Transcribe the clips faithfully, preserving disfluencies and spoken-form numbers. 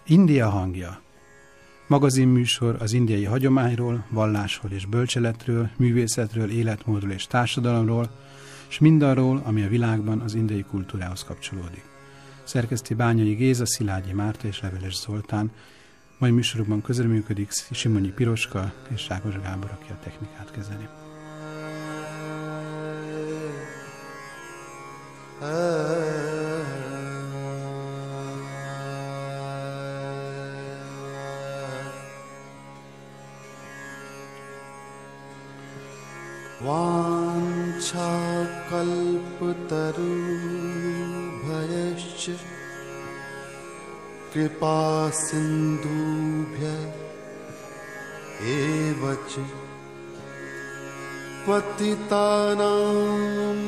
India hangja. Magazinműsor az indiai hagyományról, vallásról és bölcseletről, művészetről, életmódról és társadalomról, és mindarról, ami a világban az indiai kultúrához kapcsolódik. Szerkeszti Bányai Géza, Szilágyi Márta és Leveles Zoltán. Mai műsorokban közreműködik Simonyi Piroska és Rákos Gábor, aki a technikát kezeli. वाञ्छा कल्पतरुभ्यश्च कृपा सिन्धुभ्य एव च पतितानां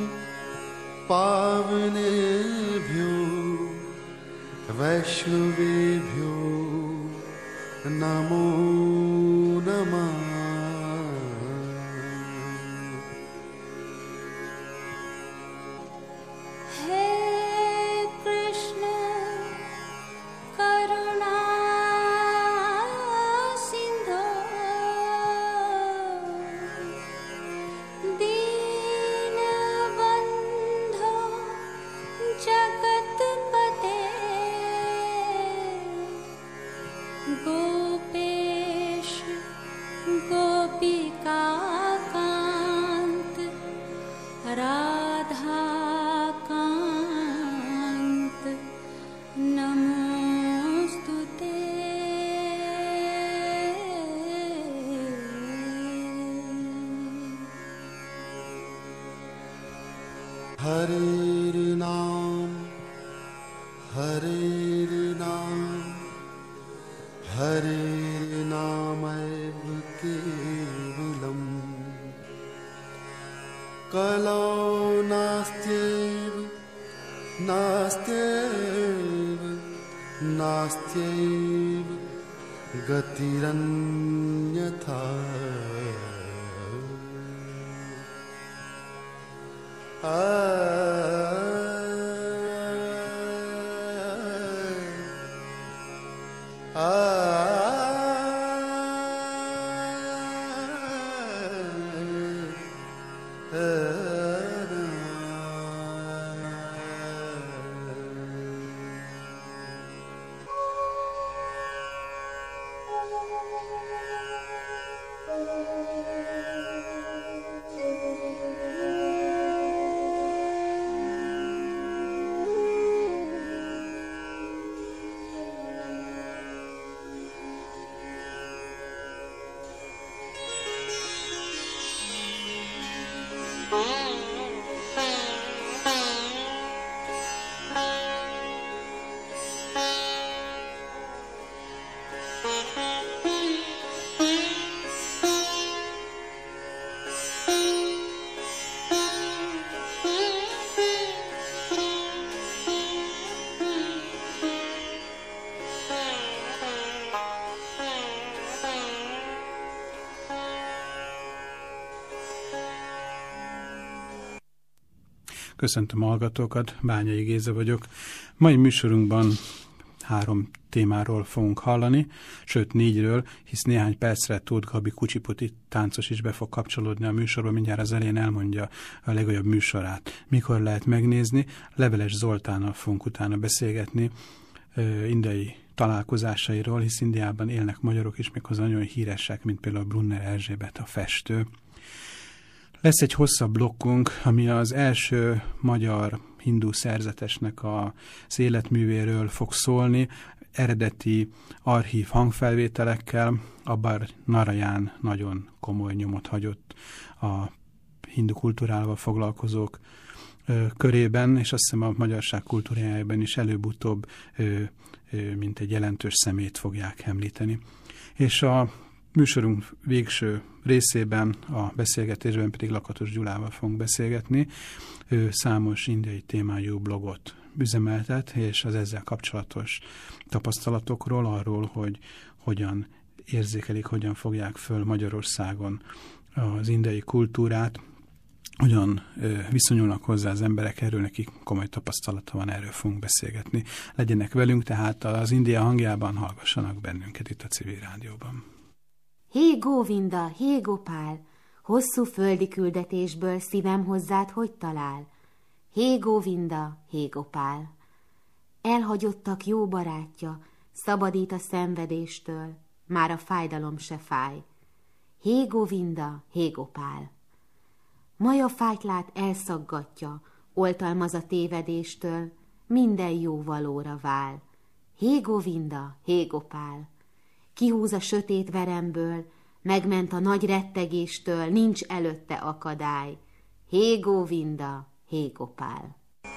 पावनेभ्यो वैष्णवेभ्यो नमो नमः। हरे नाम हरे नाम हरे नामैव केवलम् कलौ नास्त्यैव नास्त्यैव नास्त्यैव गतिरन्यथा। आ Köszöntöm a hallgatókat, Bányai Géza vagyok. Mai műsorunkban három témáról fogunk hallani, sőt négyről, hisz néhány percre Tóth Gabi kucsiputi táncos is be fog kapcsolódni a műsorba, mindjárt az elején elmondja a legújabb műsorát. Mikor lehet megnézni? Leveles Zoltánnal fogunk utána beszélgetni indiai találkozásairól, hisz Indiában élnek magyarok is, méghozzá nagyon híresek, mint például Brunner Erzsébet, a festő. Lesz egy hosszabb blokkunk, ami az első magyar hindu szerzetesnek az életművéről fog szólni, eredeti archív hangfelvételekkel. Abbar Narayán nagyon komoly nyomot hagyott a hindu kultúrával foglalkozók ö, körében, és azt hiszem a magyarság kultúrájában is előbb-utóbb ö, ö, mint egy jelentős szemét fogják említeni. És a műsorunk végső részében, a beszélgetésben pedig Lakatos Gyulával fogunk beszélgetni. Ő számos indiai témájú blogot üzemeltet, és az ezzel kapcsolatos tapasztalatokról, arról, hogy hogyan érzékelik, hogyan fogják föl Magyarországon az indiai kultúrát, hogyan viszonyulnak hozzá az emberek, erről nekik komoly tapasztalata van, erről fogunk beszélgetni. Legyenek velünk, tehát az India hangjában hallgassanak bennünket itt a Civil Rádióban. Hé Góvinda, hé Gopál, hosszú földi küldetésből szívem hozzád hogy talál? Hé Góvinda, hé Gopál. Elhagyottak jó barátja, szabadít a szenvedéstől, már a fájdalom se fáj. Hé Góvinda, hé Gopál. Maja fájtlát elszaggatja, oltalmaz a tévedéstől, minden jó valóra vál. Hé Góvinda, hé Gopál. Kihúz a sötét veremből, megment a nagy rettegéstől, nincs előtte akadály. Hé Góvinda, hé Gopál.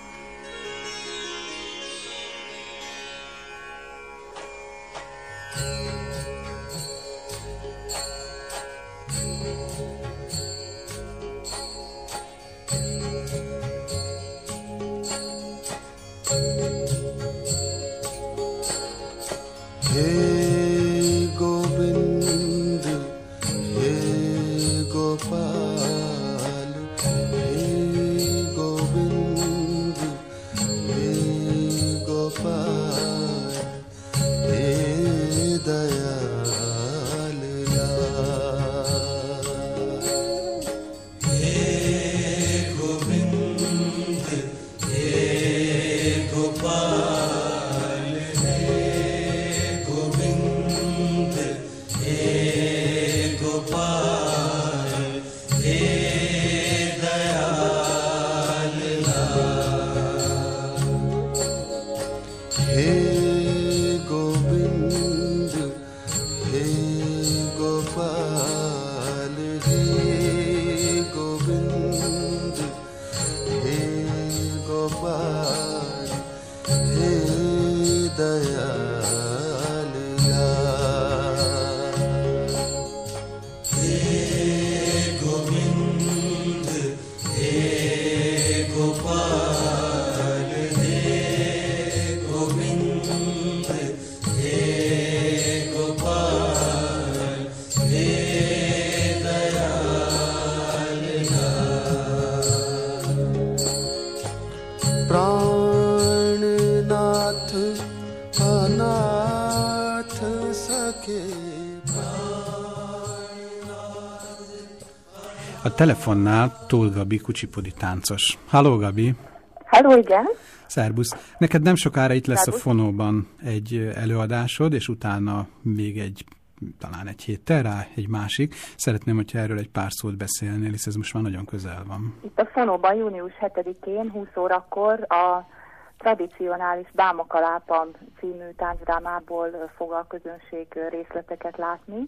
A telefonnál Tóth Gabi kucsipudi táncos. Halló, Gabi! Halló, igen! Szerbusz! Neked nem sokára itt lesz Szerbusz. a Fonóban egy előadásod, és utána még egy, talán egy héttel rá egy másik. Szeretném, hogyha erről egy pár szót beszélnél, hisz ez most már nagyon közel van. Itt a Fonóban június hetedikén, húsz órakor a tradicionális Bámakalápam című táncdrámából fog a közönség részleteket látni.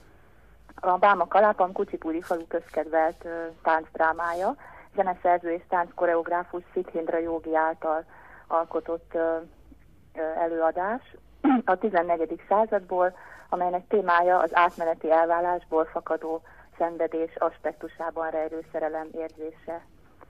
A Bámakalápam Kucsipudi falu közkedvelt uh, táncdrámája, zeneszerző és tánckoreográfus Szidhindra Jógi által alkotott uh, uh, előadás a tizennegyedik századból, amelynek témája az átmeneti elválásból fakadó szenvedés aspektusában rejlő szerelem érzése.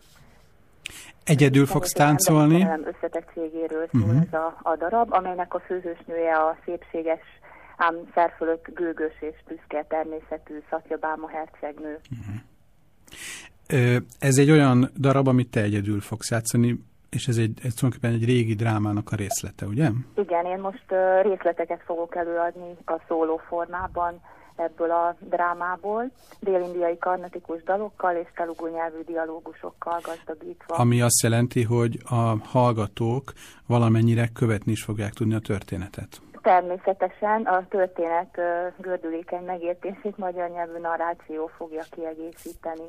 Egyedül fogsz táncolni? Szerelem összetettségéről szól uh-huh. ez a, a darab, amelynek a főhősnője a szépséges, ám szerfölött gőgös és büszke természetű Szatyabáma hercegnő. Uh-huh. Ez egy olyan darab, amit te egyedül fogsz játszani, és ez, egy, ez tulajdonképpen egy régi drámának a részlete, ugye? Igen, én most uh, részleteket fogok előadni a szóló formában ebből a drámából, dél-indiai karnatikus dalokkal és telugu nyelvű dialógusokkal gazdagítva. Ami azt jelenti, hogy a hallgatók valamennyire követni is fogják tudni a történetet. Természetesen a történet uh, gördülékeny megértését magyar nyelvű narráció fogja kiegészíteni.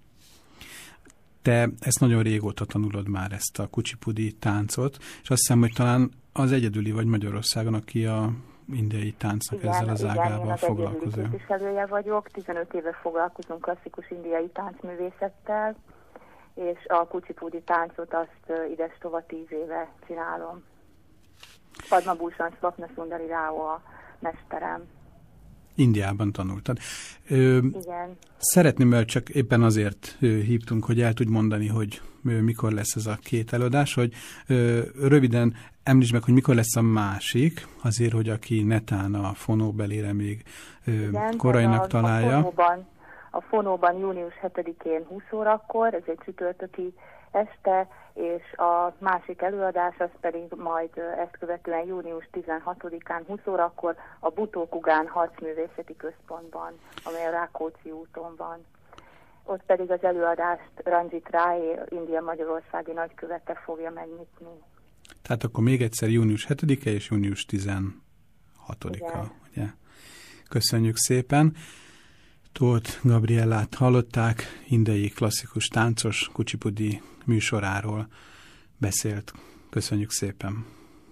Te ezt nagyon régóta tanulod már, ezt a kucsipudi táncot, és azt hiszem, hogy talán az egyedüli vagy Magyarországon, aki a indiai táncnak igen, ezzel az ágával foglalkozó. Igen, én az képviselője vagyok, tizenöt éve foglalkozunk klasszikus indiai táncművészettel, és a kucsipudi táncot azt ides tova tíz éve csinálom. Padma Bhushan Swapnasundari Rao a mesterem. Indiában tanultad. Ö, Igen. Szeretném, mert csak éppen azért ö, hívtunk, hogy el tudj mondani, hogy ö, mikor lesz ez a két előadás, hogy ö, röviden említsd meg, hogy mikor lesz a másik, azért, hogy aki netán a fonóbelére még ö, Igen, korainak a, találja. A fonóban, A Fonóban június hetedikén húsz órakor, ez egy csütörtöki este, és a másik előadás az pedig majd ezt követően június tizenhatodikán húsz órakor a Butókugán Harcművészeti Központban, amely a Rákóczi úton van. Ott pedig az előadást Ranjit Rai, India magyarországi nagykövete fogja megnyitni. Tehát akkor még egyszer június hetedike és június tizenhatodika. Ugye? Köszönjük szépen. Tóth Gabriellát hallották, indiai klasszikus táncos kucsipudi műsoráról beszélt. Köszönjük szépen.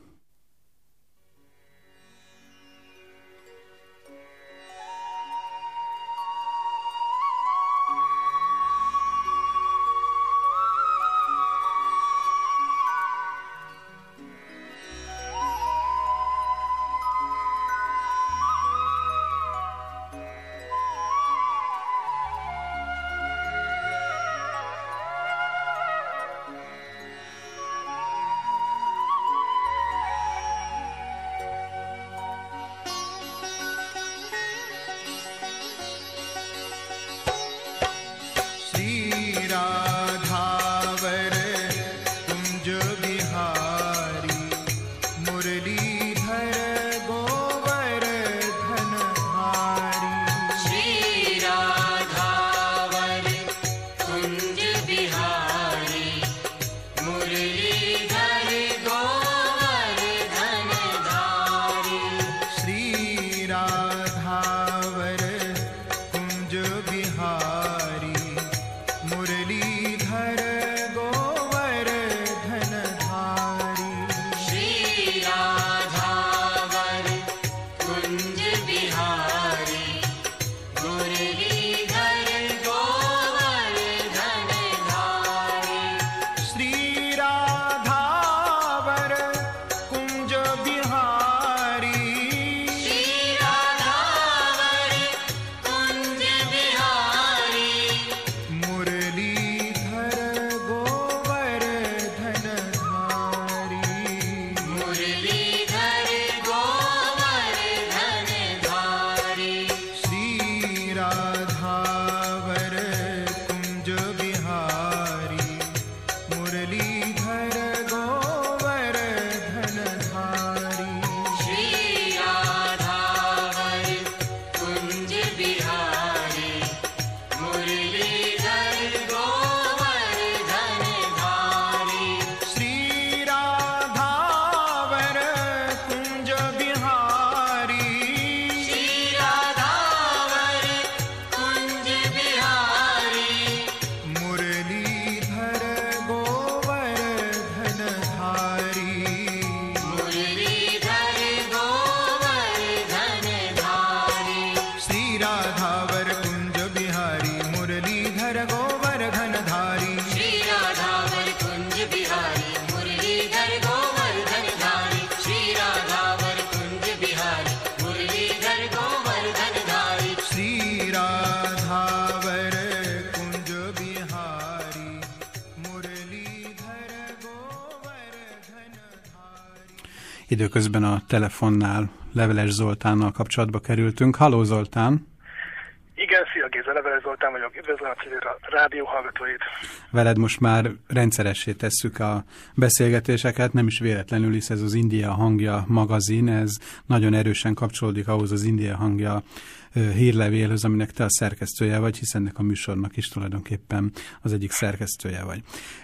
Időközben a telefonnál Leveles Zoltánnal kapcsolatba kerültünk. Halló Zoltán! Igen, szia Géza, Leveles Zoltán vagyok. Üdvözlöm a civil rádió hallgatóit. Veled most már rendszeressé tesszük a beszélgetéseket, nem is véletlenül, hisz ez az India Hangja magazin, ez nagyon erősen kapcsolódik ahhoz az India Hangja hírlevélhöz, aminek te a szerkesztője vagy, hiszen ennek a műsornak is tulajdonképpen az egyik szerkesztője vagy.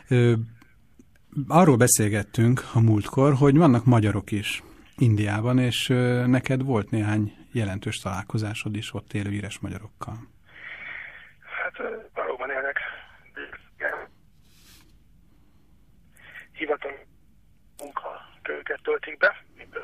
Arról beszélgettünk a múltkor, hogy vannak magyarok is Indiában, és neked volt néhány jelentős találkozásod is ott élő íres magyarokkal. Hát valóban élnek. Hivatal munkaköröket töltik be.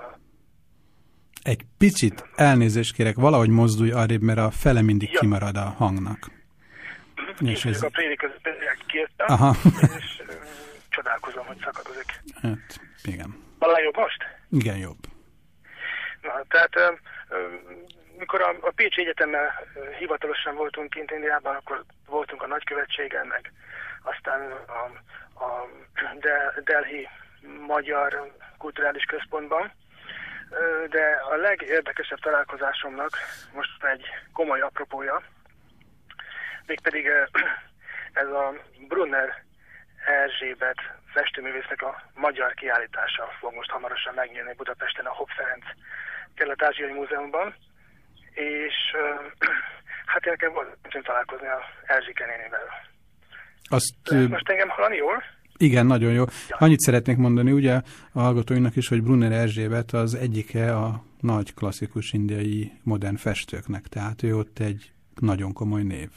Egy picit elnézést kérek, valahogy mozdulj arrébb, mert a fele mindig ja. kimarad a hangnak. Én és ez... a préri között kiértem, Aha. és csodálkozom, hogy szakadozik. Hát, igen. Valami jobb most? Igen, jobb. Na, tehát ö, ö, mikor a, a Pécsi Egyetemmel hivatalosan voltunk kint Indiában, akkor voltunk a nagykövetségen, meg aztán a, a De, Delhi Magyar Kulturális Központban. De a legérdekesebb találkozásomnak most egy komoly apropója. mégpedig ez a Brunner Erzsébet festőművésznek a magyar kiállítása fog most hamarosan megnyílni Budapesten a Hopp Ferenc Kelet-Ázsiai Múzeumban, és hát én nekem volt találkozni az Erzsike nénivel. Azt, most engem hallani jól? Igen, nagyon jó. Annyit szeretnék mondani, ugye a hallgatóinak is, hogy Brunner Erzsébet az egyike a nagy klasszikus indiai modern festőknek, tehát ő ott egy nagyon komoly név.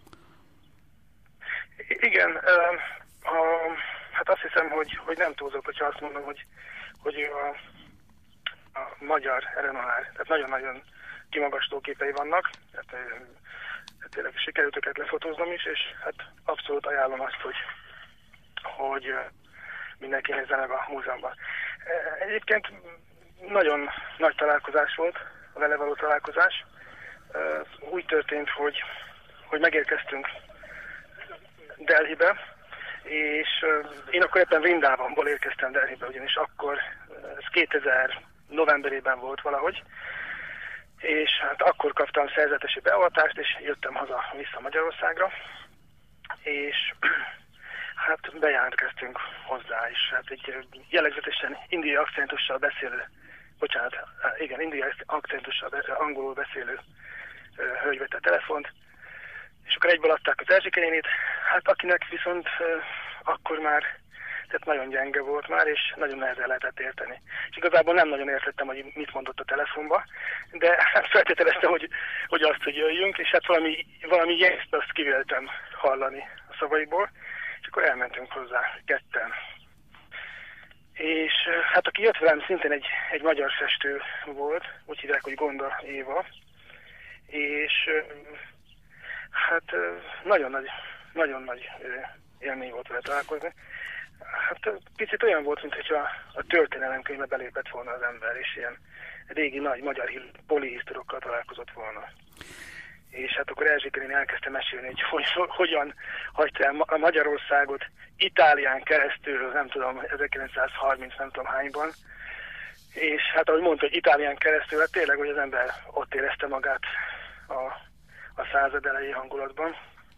Igen, uh, a, hát azt hiszem, hogy, hogy nem túlzok, hogyha azt mondom, hogy, hogy ő a, a magyar renomár, tehát nagyon-nagyon kimagasló képei vannak, tehát uh, tényleg sikerült őket lefotóznom is, és hát abszolút ajánlom azt, hogy, hogy uh, mindenki nézze meg a múzeumban. Uh, egyébként nagyon nagy találkozás volt, a vele való találkozás. Uh, úgy történt, hogy, hogy megérkeztünk Delhibe, és uh, én akkor éppen Vrindávonból érkeztem Delhibe, ugyanis akkor, ez kétezer novemberében volt valahogy, és hát akkor kaptam szerzetesi beavatást, és jöttem haza vissza Magyarországra, és hát bejelentkeztünk hozzá is. Hát egy jellegzetesen indiai akcentussal beszélő, bocsánat, igen, indiai akcentussal beszélő, angolul beszélő uh, hölgy vette a telefont, és akkor egyből adták az Erzsike nénit, hát akinek viszont uh, akkor már, tehát nagyon gyenge volt már, és nagyon nehezen lehetett érteni. És igazából nem nagyon értettem, hogy mit mondott a telefonba, de hát feltételeztem, hogy, hogy azt, hogy jöjjünk, és hát valami, valami jelzt azt kivéltem hallani a szavaiból, és akkor elmentünk hozzá ketten. És hát aki jött velem, szintén egy, egy magyar festő volt, úgy hívják, hogy Gonda Éva, és hát nagyon nagy, nagyon nagy élmény volt vele találkozni. Hát picit olyan volt, mintha a történelemkönyvbe belépett volna az ember, és ilyen régi nagy magyar polihisztorokkal találkozott volna. És hát akkor Erzsike néni elkezdte mesélni, hogy, hogy hogyan hagyta el a Magyarországot Itálián keresztül, nem tudom, ezerkilencszázharminc nem tudom hányban, és hát ahogy mondta, hogy Itálián keresztül, hát tényleg, hogy az ember ott érezte magát a, a század elejé hangulatban.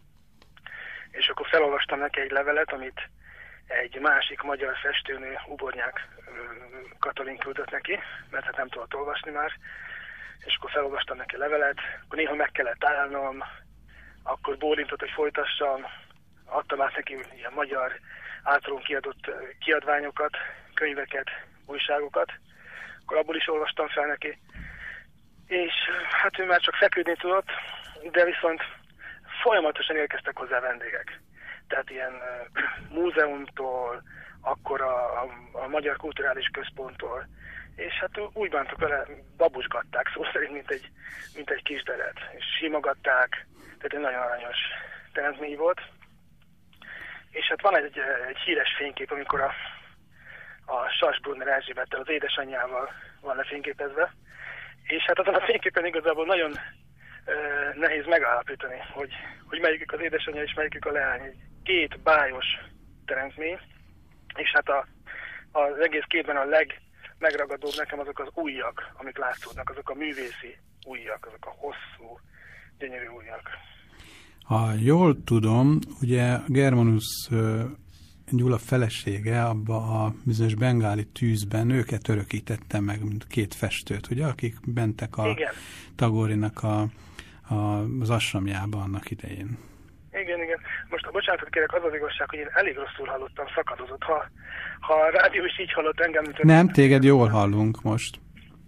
És akkor felolvastam neki egy levelet, amit egy másik magyar festőnő, Ubornyák Katalin küldött neki, mert hát nem tudott olvasni már, és akkor felolvastam neki a levelet, akkor néha meg kellett állnom, akkor bólintott, hogy folytassam, adtam át neki ilyen magyar általunk kiadott kiadványokat, könyveket, újságokat, akkor abból is olvastam fel neki, és hát ő már csak feküdni tudott, de viszont folyamatosan érkeztek hozzá vendégek. Tehát ilyen uh, múzeumtól, akkor a, a, a Magyar Kulturális Központtól, és hát úgy bántak vele, babusgatták, szó szerint, mint egy, mint egy kisderet, és simogatták, tehát egy nagyon aranyos teremtmény volt. És hát van egy, egy híres fénykép, amikor a, a Sas Brunner Erzsébettel, az édesanyjával van lefényképezve, és hát azon a fényképen igazából nagyon uh, nehéz megállapítani, hogy, hogy melyikük az édesanyja és melyikük a leány. Két bájos teremtmény, és hát a, az egész képben a legmegragadóbb nekem azok az ujjak, amik látszódnak, azok a művészi ujjak, azok a hosszú, gyönyörű ujjak. Ha jól tudom, ugye Germanus Gyula felesége abba a bizonyos bengáli tűzben őket örökítette meg, mint két festőt, ugye, akik bentek a igen. Tagorinak a, a, az asramjába annak idején. Igen, igen. Most a bocsánatot kérek, az az igazság, hogy én elég rosszul hallottam, szakadozott. Ha, ha a rádió is így hallott engem, mint... Nem, téged jól hallunk most.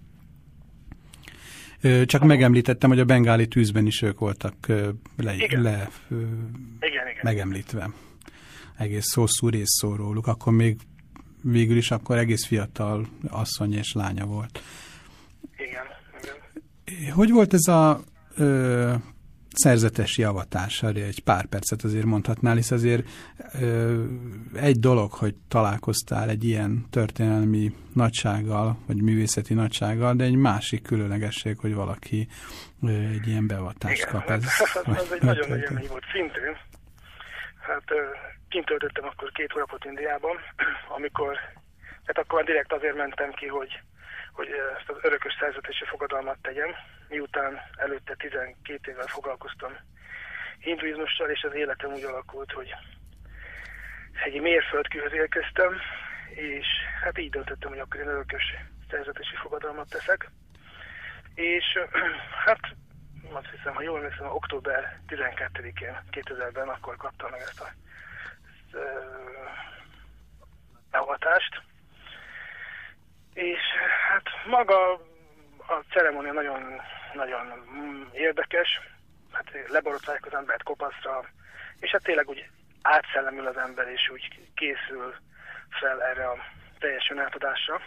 Csak Halló. Megemlítettem, hogy a bengáli tűzben is ők voltak le, igen. le igen, igen. megemlítve. Egész hosszú rész szól róluk. Akkor még végül is akkor egész fiatal asszony és lánya volt. Igen, igen. Hogy volt ez a... Ö, szerzetes javatás, egy pár percet azért mondhatnál, hisz azért ö, egy dolog, hogy találkoztál egy ilyen történelmi nagysággal, vagy művészeti nagysággal, de egy másik különlegesség, hogy valaki ö, egy ilyen beavatást igen, kap. Ez, ez, ez, ez egy nagyon nagy élmény volt szintén. Hát ö, kint töltöttem akkor két hónapot Indiában, amikor, hát akkor direkt azért mentem ki, hogy hogy ezt az örökös szerzetesi fogadalmat tegyem, miután előtte tizenkét évvel foglalkoztam hinduizmussal, és az életem úgy alakult, hogy egy mérföldkőhöz érkeztem, és hát így döntöttem, hogy akkor én örökös szerzetesi fogadalmat teszek. És hát azt hiszem, ha jól emlékszem, október tizenkettedikén kétezerben akkor kaptam meg ezt a beavatást. És hát maga a ceremónia nagyon, nagyon érdekes, hát leborotálják az embert kopaszra, és hát tényleg úgy átszellemül az ember, és úgy készül fel erre a teljes önátadásra.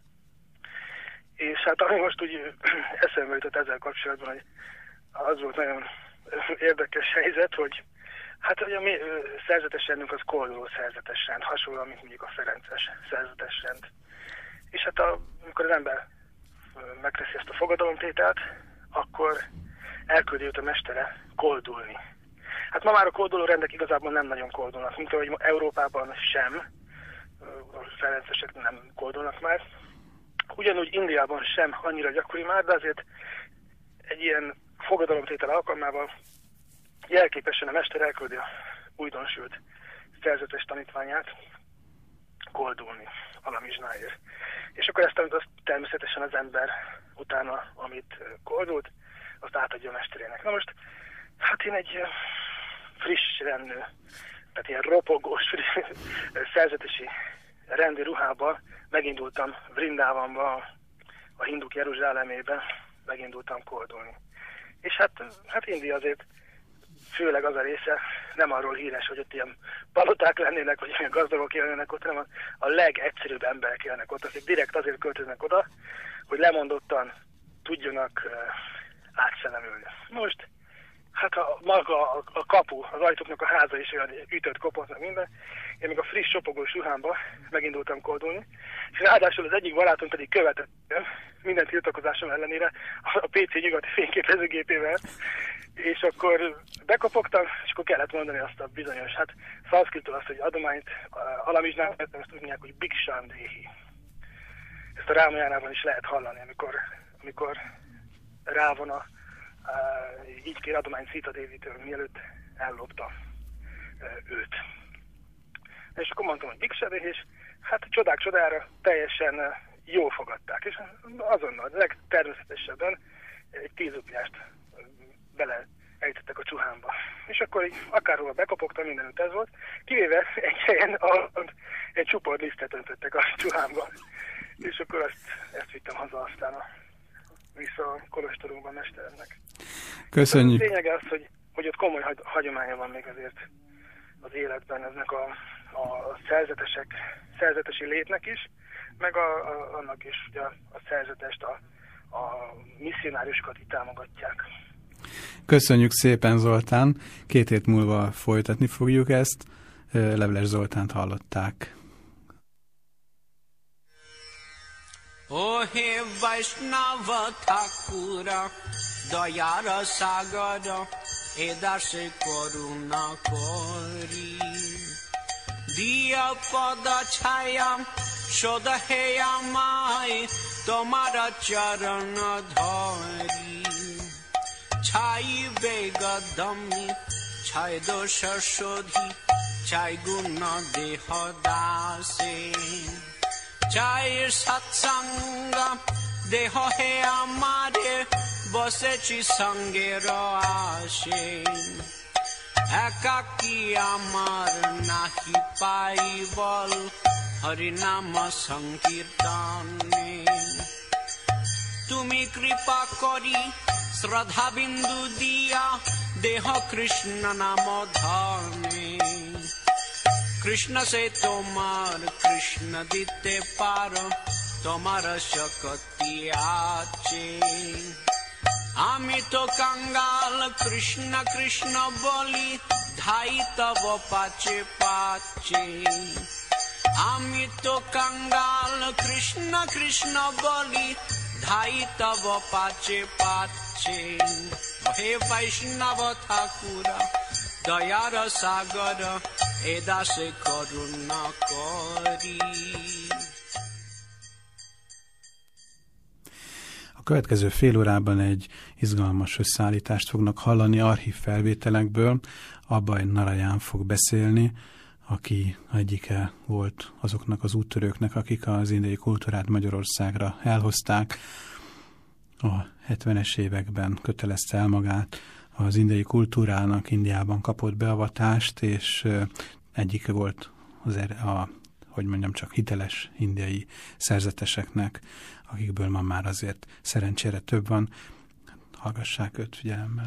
És hát ami most úgy eszembe jutott ezzel kapcsolatban, hogy az volt nagyon érdekes helyzet, hogy hát hogy a mi szerzetes rendünk az kolduló szerzetes rend, hasonló, mint mondjuk a ferences szerzetes rend. És hát a, amikor az ember megteszi ezt a fogadalomtételt, akkor elküldi őt a mestere koldulni. Hát ma már a kolduló rendek igazából nem nagyon koldulnak, mint ahogy Európában sem, a ferencesek nem koldulnak már. Ugyanúgy Indiában sem annyira gyakori már, de azért egy ilyen fogadalomtétel alkalmával jelképesen a mester elküldi a újdonsült szerzetes tanítványát koldulni alamizsnáért. És akkor ezt azt természetesen az ember utána, amit koldult, azt átadja a mesterének. Na most, hát én egy friss rendő, tehát ilyen ropogós szerzetesi rendi ruhába megindultam Vrindávamba, a hinduk Jeruzsálemébe, megindultam koldulni. És hát, hát India azért főleg az a része nem arról híres, hogy ott ilyen paloták lennének, vagy olyan gazdagok élnének ott, hanem a legegyszerűbb emberek élnek ott, akik direkt azért költöznek oda, hogy lemondottan tudjanak uh, átszellemülni. Most, hát a, maga a, a kapu, az ajtóknak a háza is olyan ütött, kopott, meg minden. Én még a friss sopogós ruhámba megindultam koldulni, és ráadásul az egyik barátom pedig követett minden tiltakozásom ellenére a pé cé nyugati fényképezőgépével, és akkor bekopogtam, és akkor kellett mondani azt a bizonyos, hát szanszkritól azt, hogy adományt, alamizsnát, ezt úgy mondják, hogy Biksandehi. Ezt a Rámayánában is lehet hallani, amikor, amikor Rávana így kér adományt Szita Dévitől, mielőtt ellopta őt. És akkor mondtam, hogy Biksandehi, és hát csodák csodára teljesen jól fogadták, és azonnal, legtermészetesebben egy tízrupiást bele ejtettek a csuhámba. És akkor így akárhova bekopogtam, mindenütt ez volt, kivéve egy helyen, ahol egy csupor lisztet öntöttek a csuhámba. És akkor ezt, ezt vittem haza aztán a, vissza a kolostorunkban mesteremnek. Köszönjük. A lényeg az, hogy, hogy ott komoly hagyománya van még azért az életben eznek a, a szerzetesek, szerzetesi létnek is, meg a, a, annak is, hogy a, a szerzetest, a, a misszionáriusokat itt támogatják. Köszönjük szépen, Zoltán. Két hét múlva folytatni fogjuk ezt. Leveles Zoltánt hallották. O he Vaishnava Thakura, Dayara Sagara, Edase Koruna Kori. Diya Pada Chaya, Shoda Heya Mai, Tomara Charana Dhari. Chai Vega Dhammi, Chai Dosha Shodhi, Chai Guna Deha Dase. Chai Satsanga, Deha He Amare, Bosechi Sangera Ashe. Ekaki Amar Nahi Paival, Harinama Sankirtane. Tumi Kripa Kori, Shraddha Bindu Diya, Deha Krishna Namodhane. Krishna se tomar, Krishna dite paro, tomara shakati ache. Ami to kangal, Krishna Krishna boli, dhai tavo pache pache. Ami to kangal, Krishna Krishna boli, dhai tavo pache pache. He Vaishnava Thakura, Dayara Sagara, Edase Karuna Kori. A következő fél órában egy izgalmas összeállítást fognak hallani archív felvételekből. Abaj Narayan fog beszélni, aki egyike volt azoknak az úttörőknek, akik az indiai kultúrát Magyarországra elhozták. A hetvenes években kötelezte el magát az indiai kultúrának, Indiában kapott beavatást, és egyike volt az er- a, hogy mondjam, csak hiteles indiai szerzeteseknek, akikből ma már azért szerencsére több van. Hallgassák őt figyelemmel.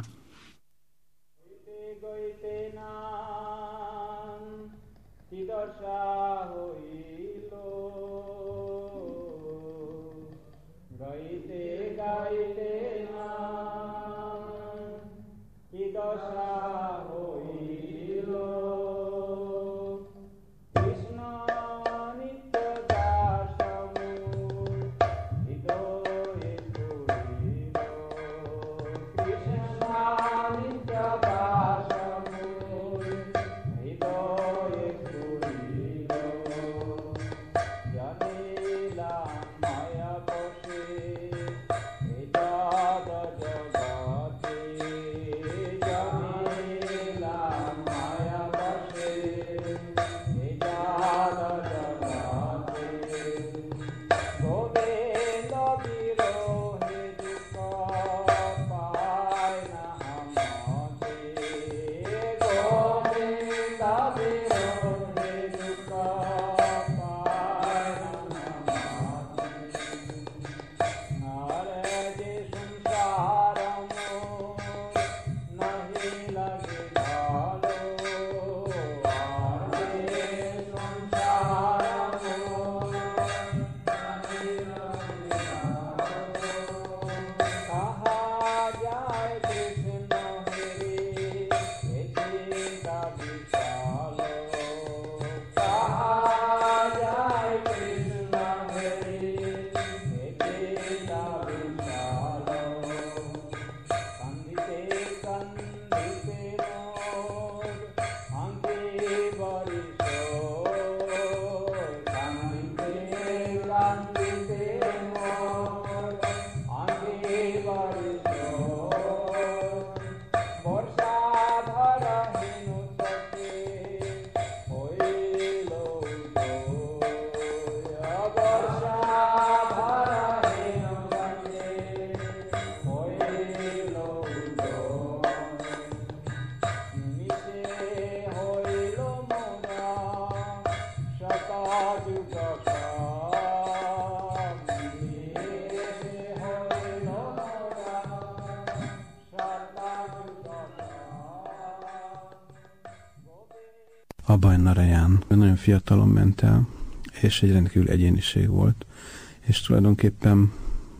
Abaj Narayan nagyon fiatalon ment el, és egy rendkívül egyéniség volt, és tulajdonképpen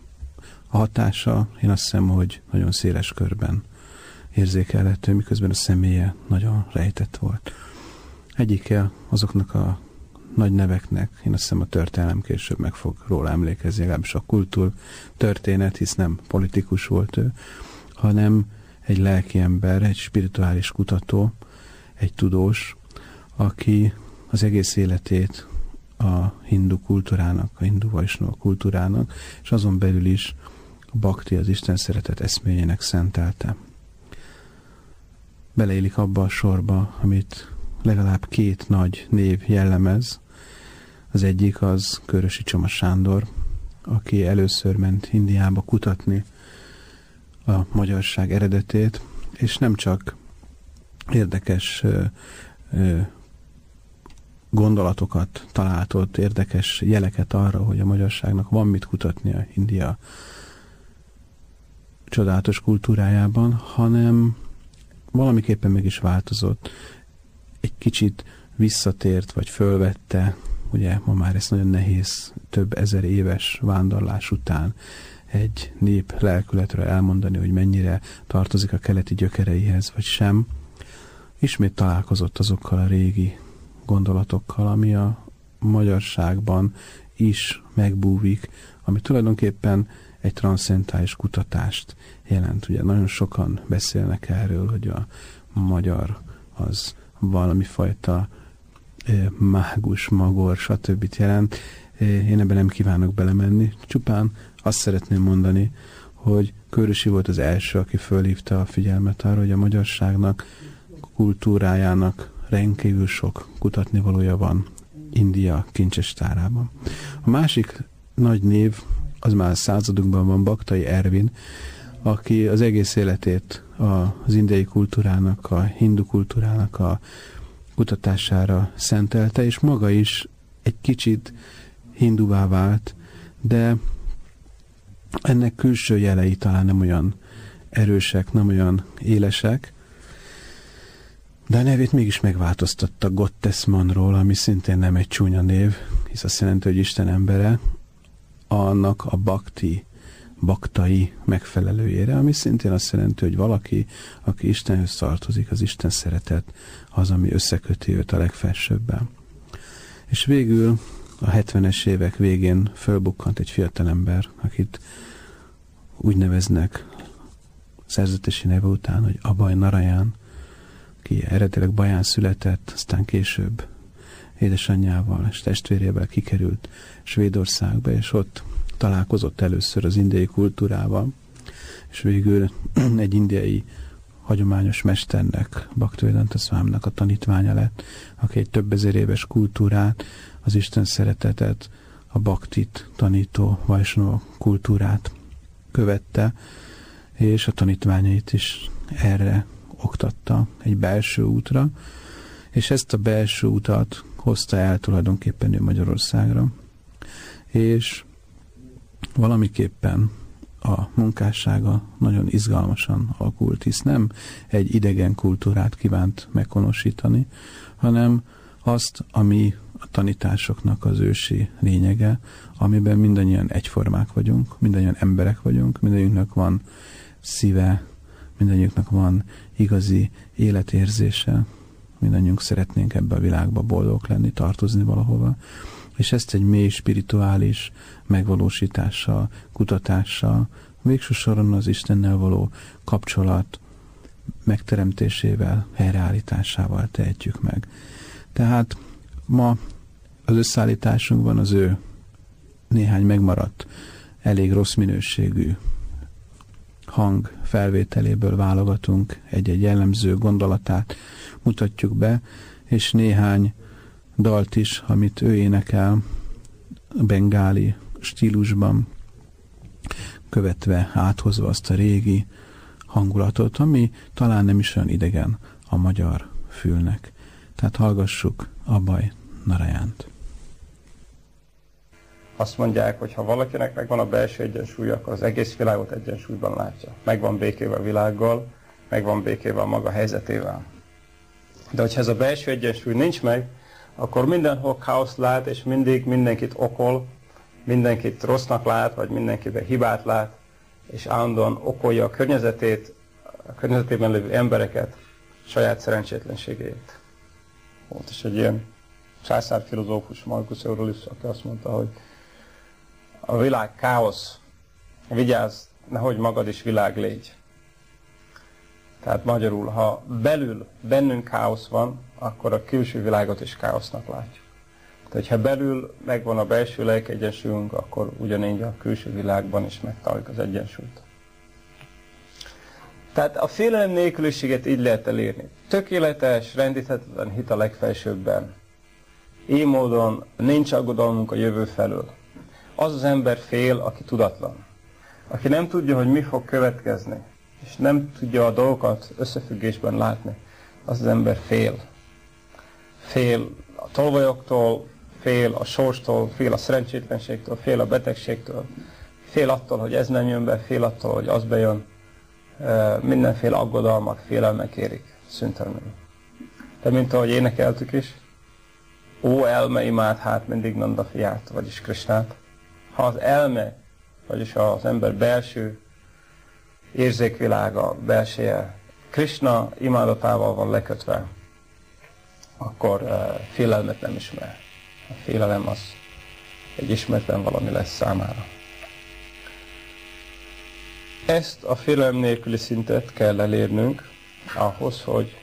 a hatása, én azt hiszem, hogy nagyon széles körben érzékelhető, miközben a személye nagyon rejtett volt. Egyike azoknak a nagy neveknek, én azt hiszem a történelem később meg fog róla emlékezni, legalábbis a kultúr történet, hisz nem politikus volt ő, hanem egy lelkiember, egy spirituális kutató, egy tudós, aki az egész életét a hindu kultúrának, a hindu vajsnava kultúrának, és azon belül is a bhakti, az Isten szeretet eszméjének szentelte. Beleélik abba a sorba, amit legalább két nagy név jellemez. Az egyik az Körösi Csoma Sándor, aki először ment Indiába kutatni a magyarság eredetét, és nem csak érdekes ö, ö, gondolatokat talált ott, érdekes jeleket arra, hogy a magyarságnak van mit kutatnia India csodálatos kultúrájában, hanem valamiképpen meg is változott. Egy kicsit visszatért, vagy fölvette, ugye ma már ez nagyon nehéz, több ezer éves vándorlás után egy nép lelkületről elmondani, hogy mennyire tartozik a keleti gyökereihez, vagy sem. Ismét találkozott azokkal a régi gondolatokkal, ami a magyarságban is megbúvik, ami tulajdonképpen egy transzcendentális kutatást jelent. Ugye nagyon sokan beszélnek erről, hogy a magyar az valami fajta e, mágus, magor, stb. Jelent. Én ebben nem kívánok belemenni. Csupán azt szeretném mondani, hogy Kőrösi volt az első, aki fölhívta a figyelmet arra, hogy a magyarságnak, kultúrájának rendkívül sok kutatnivalója van India kincsestárában. A másik nagy név, az már századunkban van, Baktai Ervin, aki az egész életét az indiai kultúrának, a hindu kultúrának a kutatására szentelte, és maga is egy kicsit hinduvá vált, de ennek külső jelei talán nem olyan erősek, nem olyan élesek, de a nevét mégis megváltoztatta Gottesmanról, ami szintén nem egy csúnya név, hisz azt jelenti, hogy Isten embere, annak a bakti, baktai megfelelőjére, ami szintén azt jelenti, hogy valaki, aki Istenhöz tartozik, az Isten szeretet az, ami összeköti őt a legfelsőbben. És végül a hetvenes évek végén fölbukkant egy fiatalember, akit úgy neveznek szerzetesi neve után, hogy Abhay Narayan, ki eredetileg Baján született, aztán később édesanyjával és testvérével kikerült Svédországba, és ott találkozott először az indiai kultúrával, és végül egy indiai hagyományos mesternek, Bhaktivedanta Swaminak a tanítványa lett, aki egy több ezer éves kultúrát, az Isten szeretetet, a bhaktit tanító Vaishnava kultúrát követte, és a tanítványait is erre oktatta, egy belső útra, és ezt a belső utat hozta el tulajdonképpen ő Magyarországra, és valamiképpen a munkássága nagyon izgalmasan alakult, hisz nem egy idegen kultúrát kívánt meghonosítani, hanem azt, ami a tanításoknak az ősi lényege, amiben mindannyian egyformák vagyunk, mindannyian emberek vagyunk, mindannyiunknak van szíve, mindannyiunknak van igazi életérzése, mindannyiunk szeretnénk ebbe a világba boldog lenni, tartozni valahova, és ezt egy mély spirituális megvalósítással, kutatással, végső soron az Istennel való kapcsolat megteremtésével, helyreállításával tehetjük meg. Tehát ma az összeállításunkban az ő néhány megmaradt, elég rossz minőségű hang felvételéből válogatunk egy-egy jellemző gondolatát, mutatjuk be, és néhány dalt is, amit ő énekel, bengáli stílusban, követve, áthozva azt a régi hangulatot, ami talán nem is olyan idegen a magyar fülnek. Tehát hallgassuk Abhay Narayant. Azt mondják, hogy ha valakinek megvan a belső egyensúly, akkor az egész világot egyensúlyban látja. Megvan békével a világgal, megvan békével a maga helyzetével. De hogyha ez a belső egyensúly nincs meg, akkor mindenhol káosz lát, és mindig mindenkit okol, mindenkit rossznak lát, vagy mindenkiben hibát lát, és állandóan okolja a környezetét, a környezetében lévő embereket, saját szerencsétlenségét. Volt is egy ilyen császár filozófus, Marcus Aurelius, aki azt mondta, hogy a világ káosz, vigyázz, nehogy magad is világ légy. Tehát magyarul, ha belül bennünk káosz van, akkor a külső világot is káosznak látjuk. Tehát, ha belül megvan a belső lelkiegyensúlyunk, akkor ugyanígy a külső világban is megtaláljuk az egyensúlyt. Tehát a félelem nélküliséget így lehet elérni. Tökéletes, rendíthetetlen hit a legfelsőbben. Így módon nincs aggodalmunk a jövő felől. Az az ember fél, aki tudatlan. Aki nem tudja, hogy mi fog következni, és nem tudja a dolgokat összefüggésben látni, az az ember fél. Fél a tolvajoktól, fél a sorstól, fél a szerencsétlenségtől, fél a betegségtől, fél attól, hogy ez nem jön be, fél attól, hogy az bejön. Mindenféle aggodalmak, félelmek érik szüntelenül. De mint ahogy énekeltük is, ó elme imád hát mindig Nanda fiát, vagyis Krisnát. Ha az elme, vagyis az ember belső érzékvilága, belseje Krishna imádatával van lekötve, akkor uh, félelmet nem ismer. A félelem az egy ismeretlen valami lesz számára. Ezt a félelem nélküli szintet kell elérnünk ahhoz, hogy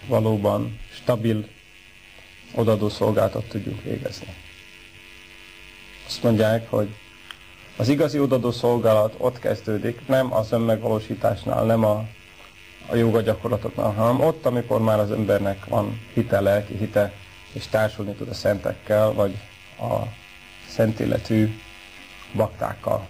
valóban stabil, odadó szolgáltat tudjunk végezni. Azt mondják, hogy az igazi odadó szolgálat ott kezdődik, nem az önmegvalósításnál, nem a, a jóga gyakorlatoknál, hanem ott, amikor már az embernek van hite, lelki hite, és társulni tud a szentekkel, vagy a szent életű baktákkal.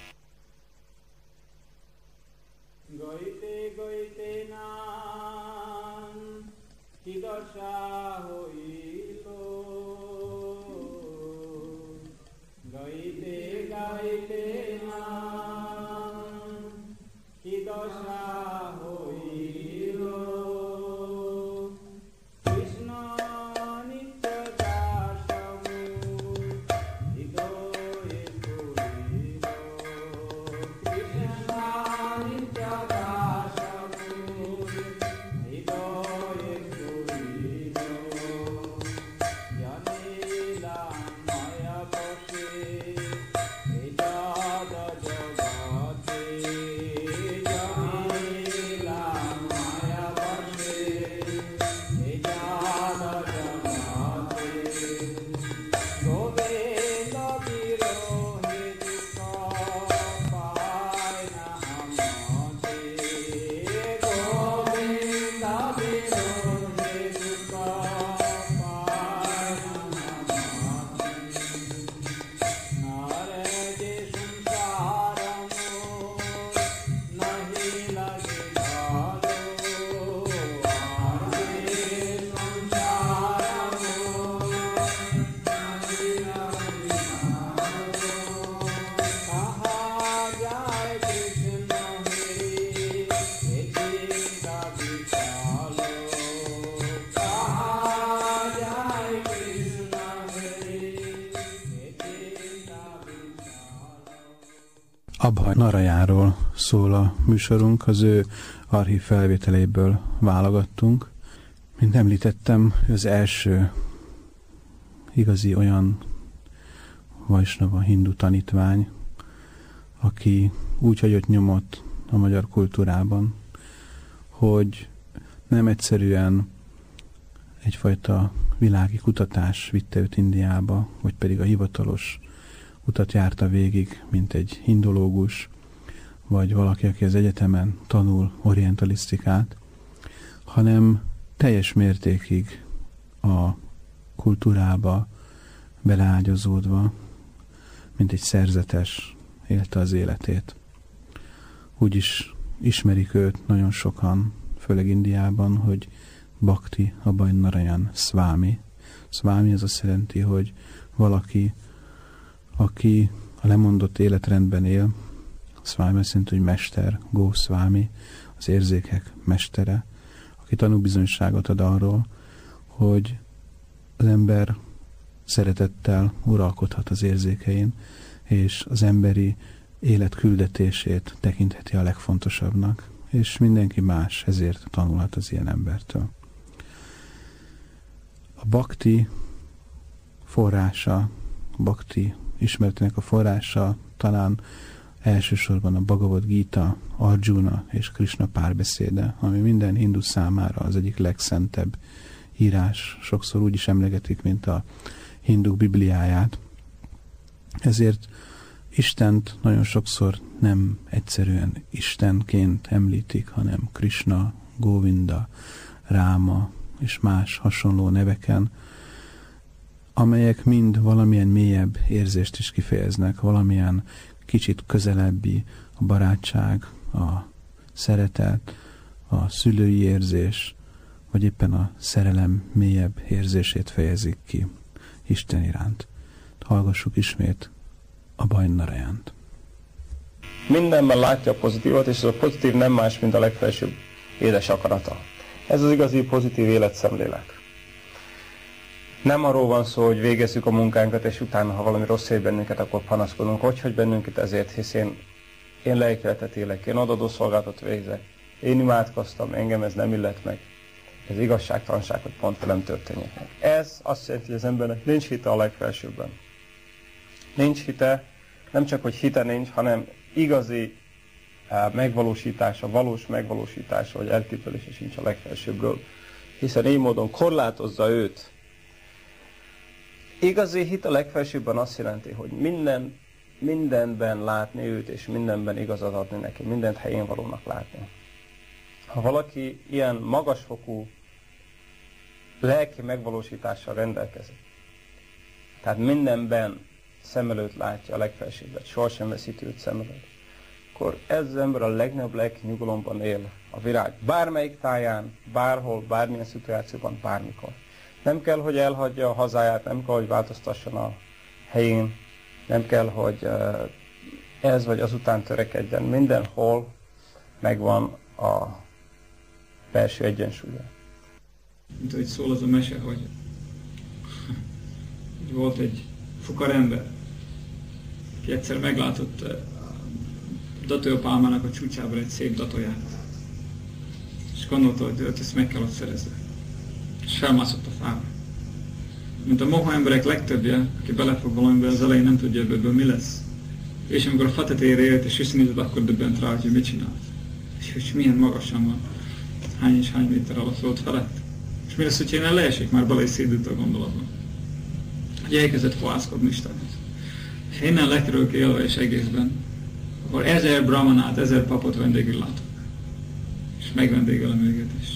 Abhay Narayanról szól a műsorunk, az ő archív felvételeiből válogattunk. Mint említettem, az első igazi olyan vajsnava hindu tanítvány, aki úgy hagyott nyomot a magyar kultúrában, hogy nem egyszerűen egyfajta világi kutatás vitte őt Indiába, vagy pedig a hivatalos utat járta végig, mint egy indológus, vagy valaki, aki az egyetemen tanul orientalisztikát, hanem teljes mértékig a kultúrába beleágyazódva, mint egy szerzetes élte az életét. Úgy is ismerik őt nagyon sokan, főleg Indiában, hogy Bhakti Abhay Narayan Swami. Swami az azt jelenti, hogy valaki, aki a lemondott életrendben él. Swami azt jelenti, hogy mester, Goswami, az érzékek mestere, aki tanúbizonyságot ad arról, hogy az ember szeretettel uralkodhat az érzékein, és az emberi élet küldetését tekintheti a legfontosabbnak, és mindenki más ezért tanulhat az ilyen embertől. A bhakti forrása, a bhakti ismeretének a forrása talán elsősorban a Bhagavad Gita, Arjuna és Krishna párbeszéde, ami minden hindu számára az egyik legszentebb írás. Sokszor úgy is emlegetik, mint a hinduk bibliáját. Ezért Istent nagyon sokszor nem egyszerűen Istenként említik, hanem Krishna, Govinda, Ráma és más hasonló neveken, amelyek mind valamilyen mélyebb érzést is kifejeznek, valamilyen kicsit közelebbi a barátság, a szeretet, a szülői érzés, vagy éppen a szerelem mélyebb érzését fejezik ki Isten iránt. Hallgassuk ismét Abhay Narayant. Mindenben látja a pozitívot, és ez a pozitív nem más, mint a legfelsőbb édes akarata. Ez az igazi pozitív életszemlélet. Nem arról van szó, hogy végezzük a munkánkat, és utána, ha valami rossz ér bennünket, akkor panaszkodunk. Hogy, hogy bennünket ezért, hisz én, én lelkiületet élek, én adadó szolgálatot végzek. Én imádkoztam, engem ez nem illet meg. Ez igazságtalanság, hogy pont velem történjék meg. Ez azt jelenti, hogy az embernek nincs hite a legfelsőbben. Nincs hite, nem csak, hogy hite nincs, hanem igazi uh, megvalósítása, valós megvalósítása, vagy elképzelése sincs a legfelsőbbről. Hiszen így módon korlátozza őt, Igazi hit a legfelsőbben azt jelenti, hogy minden, mindenben látni őt, és mindenben igazat adni neki, mindent helyén valónak látni. Ha valaki ilyen magasfokú lelki megvalósítással rendelkezik, tehát mindenben szem előtt látja a legfelsőbbet, sohasem veszíti őt szem előtt, akkor ez az ember a legnagyobb lelki nyugalomban él a világ bármelyik táján, bárhol, bármilyen szituációban, bármikor. Nem kell, hogy elhagyja a hazáját, nem kell, hogy változtasson a helyén, nem kell, hogy ez vagy azután törekedjen. Mindenhol megvan a belső egyensúlya. Mint ahogy szól az a mese, hogy volt egy fukarember, aki egyszer meglátott datópálmának a csúcsában egy szép datóját. És gondolta, hogy őt ezt meg kell ott szerezni. És felmászott a fára. Mint a moha emberek legtöbbje, aki belefog valamiben, az elején nem tudja ebből mi lesz. És amikor a fa tetejére ért és visszanézett, akkor döbbent rá, hogy mit csinált. És hogy milyen magasan van, hány és hány méter alatt volt felett. És mi lesz, hogyha én leesik, már bele is szédült a gondolatban. Hogy elkezdett fohászkodni Istenhez. És innen lekerülök élve és egészben, akkor ezer brahmanát, ezer papot vendégül látok. És megvendégelem őket is.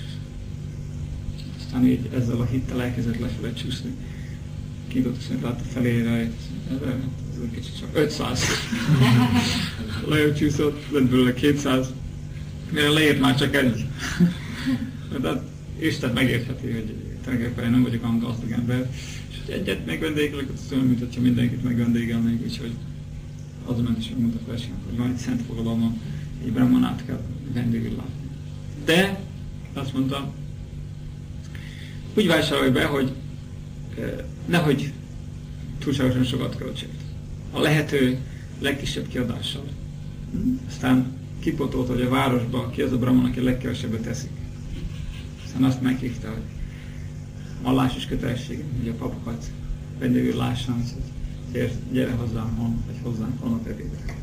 Aztán így ezzel a hittel elkezdett lefele csúszni. Kidott, azt mondja, látta felére, ez egy kicsit csak ötszáz. Lejjebb csúszott, lett belőle kétszáz. Mire leért már csak egy. Tehát Isten megértheti, hogy tulajdonképpen én nem vagyok olyan gazdag ember. És hogy egyet megvendégelek, az olyan, mint hogyha mindenkit megvendégelnék, úgyhogy az a menteség mondta felségnek, hogy van egy szent fogadalma, egy brahmanát kell vendégül látni. De, azt mondta, úgy vásárolj be, hogy nehogy túlságosan sokat költséget. A lehető legkisebb kiadással. Aztán kipotolt, hogy a városba ki az a brahman, aki legkevesebbet teszik. Aztán azt meghívta, hogy vallásos kötelességem, hogy a papokat vendégül lássam, hogy gyere hozzám holnap, vagy hozzánk holnap ebédre.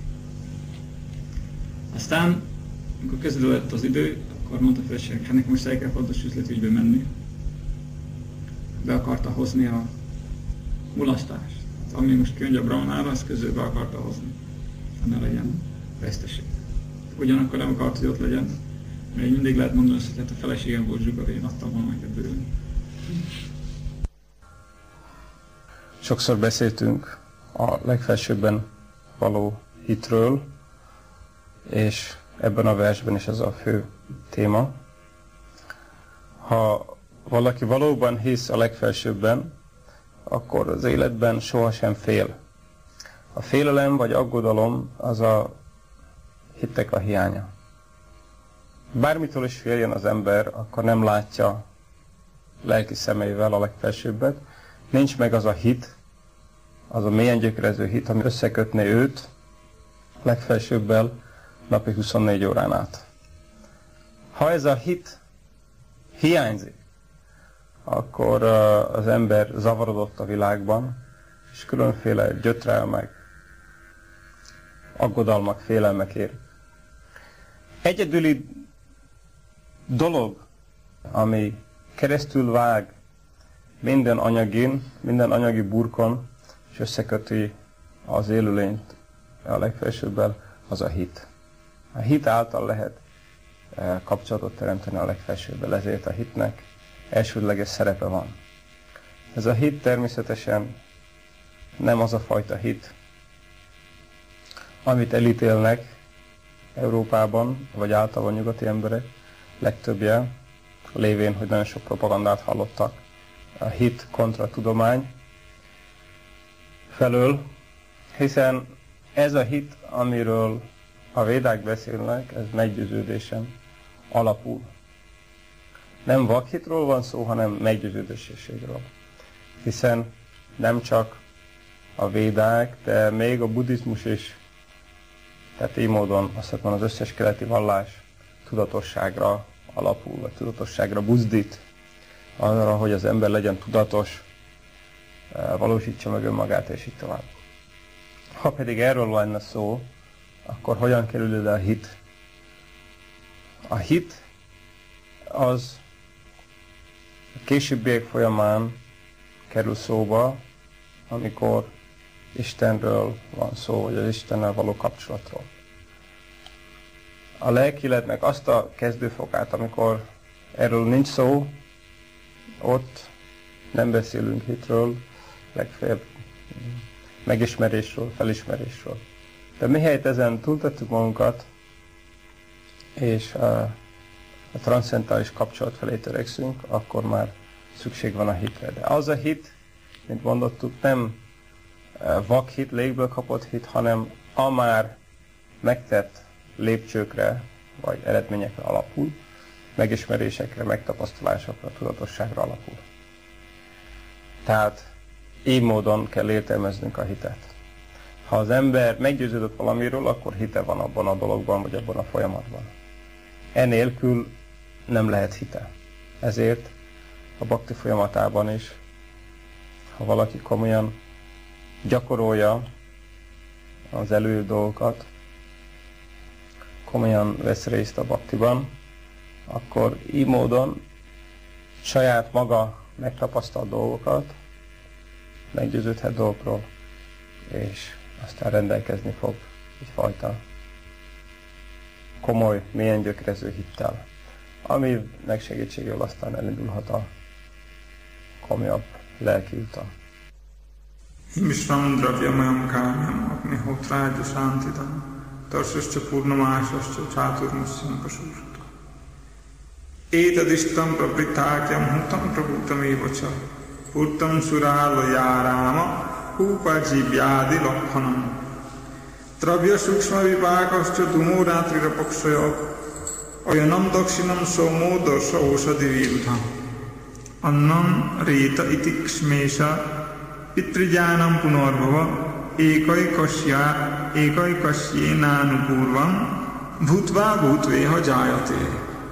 Aztán, amikor közeledett az idő, akkor mondta feleségnek, hát nekem most el kell fontos üzletügybe menni. Be akarta hozni a mulasztást. Ami most kijön a brahmanára, azt közül be akarta hozni. Ha ne legyen veszteség. Ugyanakkor nem akart, hogy ott legyen, mert mindig lehet mondani azt, hogy hát a feleségem volt zsugar, én adtam volna neked bőlni. Sokszor beszéltünk a legfelsőbben való hitről, és ebben a versben is ez a fő téma. Ha valaki valóban hisz a legfelsőbben, akkor az életben sohasem fél. A félelem vagy aggodalom az a hittek a hiánya. Bármitől is féljen az ember, akkor nem látja lelki szemeivel a legfelsőbbet. Nincs meg az a hit, az a mélyen gyökerező hit, ami összekötné őt legfelsőbbel napi huszonnégy órán át. Ha ez a hit hiányzik, akkor az ember zavarodott a világban, és különféle gyötrelmek, aggodalmak, félelmek ér. Egyedüli dolog, ami keresztül vág minden anyagin, minden anyagi burkon, és összeköti az élőlényt a legfelsőbbel, az a hit. A hit által lehet kapcsolatot teremteni a legfelsőbbel, ezért a hitnek elsődleges szerepe van. Ez a hit természetesen nem az a fajta hit, amit elítélnek Európában, vagy általában nyugati emberek legtöbbje, lévén, hogy nagyon sok propagandát hallottak a hit kontra tudomány felől, hiszen ez a hit, amiről a védák beszélnek, ez meggyőződésen alapul. Nem vakhitról van szó, hanem meggyőződésességről. Hiszen nem csak a védák, de még a buddhizmus is, tehát így módon azt hiszem az összes keleti vallás tudatosságra alapul, vagy tudatosságra buzdít, arra, hogy az ember legyen tudatos, valósítsa meg önmagát, és így tovább. Ha pedig erről lenne szó, akkor hogyan kerül ide a hit? A hit az a későbbiek folyamán kerül szóba, amikor Istenről van szó, vagy az Istennel való kapcsolatról. A lelkiletnek azt a kezdőfokát, amikor erről nincs szó, ott nem beszélünk hitről, legfeljebb megismerésről, felismerésről. De mihelyt ezen túltettük magunkat, és a, a transzcendentális kapcsolat felé törekszünk, akkor már szükség van a hitre. De az a hit, mint mondottuk, nem vak hit, légből kapott hit, hanem a már megtett lépcsőkre, vagy eredményekre alapul, megismerésekre, megtapasztalásokra, tudatosságra alapul. Tehát így módon kell értelmeznünk a hitet. Ha az ember meggyőződött valamiről, akkor hite van abban a dologban, vagy abban a folyamatban. Enélkül nem lehet hite. Ezért a bhakti folyamatában is, ha valaki komolyan gyakorolja az előírt dolgokat, komolyan vesz részt a bhaktiban, akkor így módon saját maga megtapasztalt dolgokat, meggyőződhet dolgokról, és aztán rendelkezni fog egyfajta komoly, mélyen gyökerező hittel, aminek segítségével aztán elindulhat a komolyabb lelki úton. Mishram dravyamam kányam agnihotrāja sāntidam tarsascha purnamāsascha chaturmusyam pasūrata. Étadistam prapritākyam hutam prabhutam evacha purtam surālayārāma upajibhyādi lakhanam. Travya sukshma vipākascha dumo rātrira pakshaya ayanam dakshinam somo darsa oshadi virudham. Annam rita itiksmesha Pitrijánam punarvava, ékai kasya, ékai kasyénánupurvam, bhutvá bhutvéha jájaté.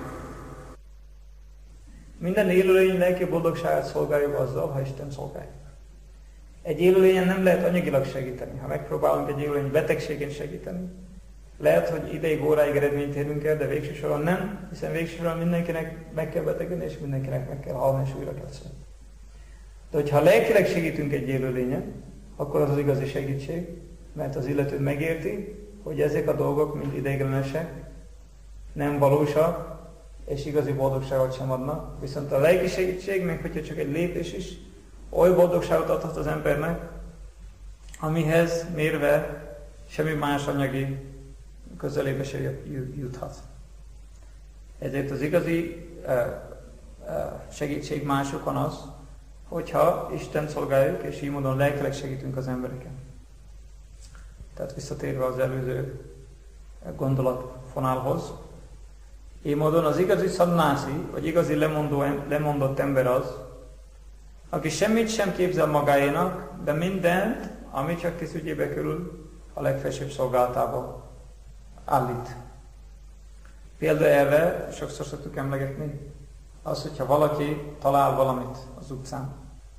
Minden élőlény lelki boldogságát szolgáljuk azzal, ha Isten szolgáljuk. Egy élőlényen nem lehet anyagilag segíteni. Ha megpróbálunk egy élőlény betegségén segíteni, lehet, hogy ideig, óráig eredményt érünk el, de végső soron nem, hiszen végső soron mindenkinek meg kell betegedni, és mindenkinek meg kell halni, és újra kell szólni. De hogyha lelkileg segítünk egy élőlényen, akkor az az igazi segítség, mert az illető megérti, hogy ezek a dolgok mind ideiglenesek, nem valósak, és igazi boldogságot sem adnak. Viszont a lelki segítség, még hogyha csak egy lépés is, oly boldogságot adhat az embernek, amihez mérve semmi más anyagi közelébe se juthat. Ezért az igazi uh, uh, segítség másokon az, hogyha Isten szolgáljuk, és így módon lelkileg segítünk az embereken. Tehát visszatérve az előző gondolatfonálhoz, így módon az igazi szannászi, vagy igazi lemondó, lemondott ember az, aki semmit sem képzel magáénak, de mindent, ami csak tisztügyébe ügyébe kerül, a legfelsőbb szolgálatába állít. Példa erre, sokszor szoktuk emlegetni, az, hogyha valaki talál valamit az utcán.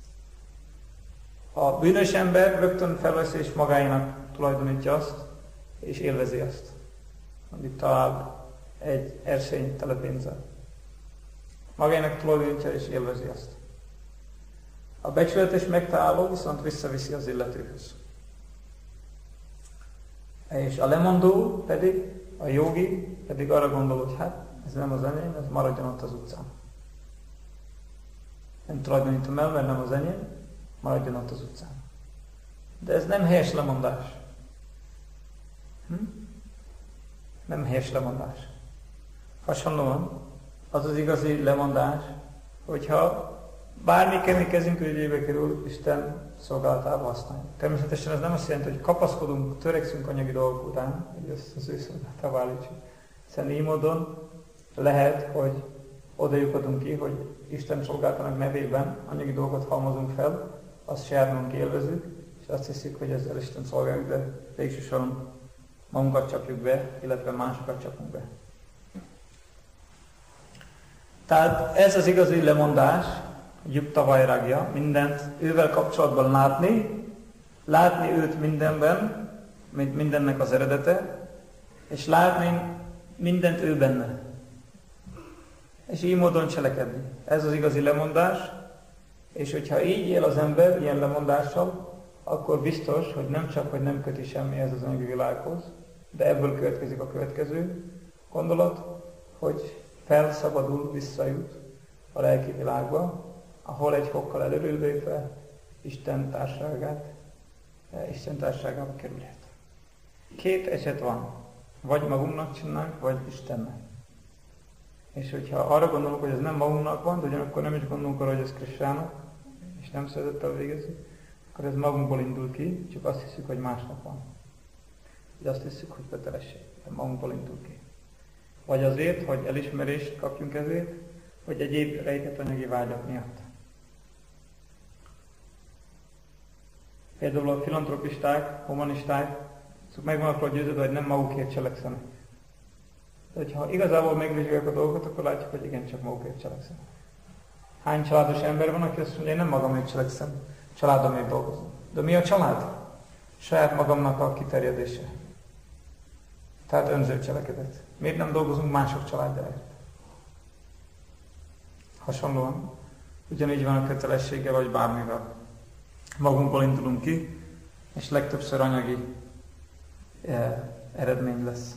A bűnös ember rögtön felveszi és magáénak tulajdonítja azt, és élvezi azt, amit talál egy erszény tele pénzzel. Magáénak tulajdonítja és élvezi azt. A becsületes megtaláló viszont visszaviszi az illetőhöz. És a lemondó pedig, a jogi pedig arra gondol, hogy hát ez nem az enyém, ez maradjon ott az utcán. Nem tulajdonítom el, mert nem az enyém, maradjon ott az utcán. De ez nem helyes lemondás. Hm? Nem helyes lemondás. Hasonlóan az az igazi lemondás, hogyha bármi kemény kezünk ügyébe kerül, Isten szolgálatába használjuk. Természetesen ez nem azt jelenti, hogy kapaszkodunk, törekszünk anyagi dolgok után, hogy ezt az ő szolgálatába állítsuk. Hiszen így módon lehet, hogy oda lyukadunk ki, hogy Isten szolgálatának nevében anyagi dolgot halmozunk fel, azt saját magunk élvezünk, és azt hiszük, hogy ezzel Isten szolgáljuk, de végső soron magunkat csapjuk be, illetve másokat csapunk be. Tehát ez az igazi lemondás, Yukta Vairagya, mindent ővel kapcsolatban látni, látni őt mindenben, mint mindennek az eredete, és látni mindent ő benne. És így módon cselekedni. Ez az igazi lemondás, és hogyha így él az ember, ilyen lemondással, akkor biztos, hogy nem csak, hogy nem köti semmihez az anyagi világhoz, de ebből következik a következő gondolat, hogy felszabadul, visszajut a lelki világba, ahol egy fokkal előről lépve Isten társágát, Isten társágába kerülhet. Két eset van. Vagy magunknak csinálunk, vagy Istennek. És hogyha arra gondolunk, hogy ez nem magunknak van, de ugyanakkor nem is gondolunk arra, hogy ez Krisnának, és nem szeretettel végezzük, akkor ez magunkból indul ki, csak azt hiszük, hogy másnak van. Vagy azt hiszük, hogy kötelesség, de magunkból indul ki. Vagy azért, hogy elismerést kapjunk ezért, vagy egyéb rejtett anyagi vágyak miatt. Például a filantropisták, humanisták, szóval meg van akkor győződve, hogy nem magukért cselekszenek. De hogyha igazából megvizsgáljuk a dolgot, akkor látjuk, hogy igencsak magukért cselekszenek. Hány családos ember van, aki azt mondja, hogy nem magamért cselekszem, családomért dolgozom. De mi a család? Saját magamnak a kiterjedése. Tehát önző cselekedet. Miért nem dolgozunk mások családjáért? Hasonlóan, ugyanígy van a kötelességgel, vagy bármivel. Magunkból indulunk ki, és legtöbbször anyagi eh, eredmény lesz.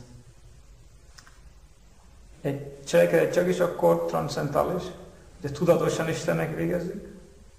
Egy cselekedet csak is akkor transzcentális, de tudatosan Istennek végezzük,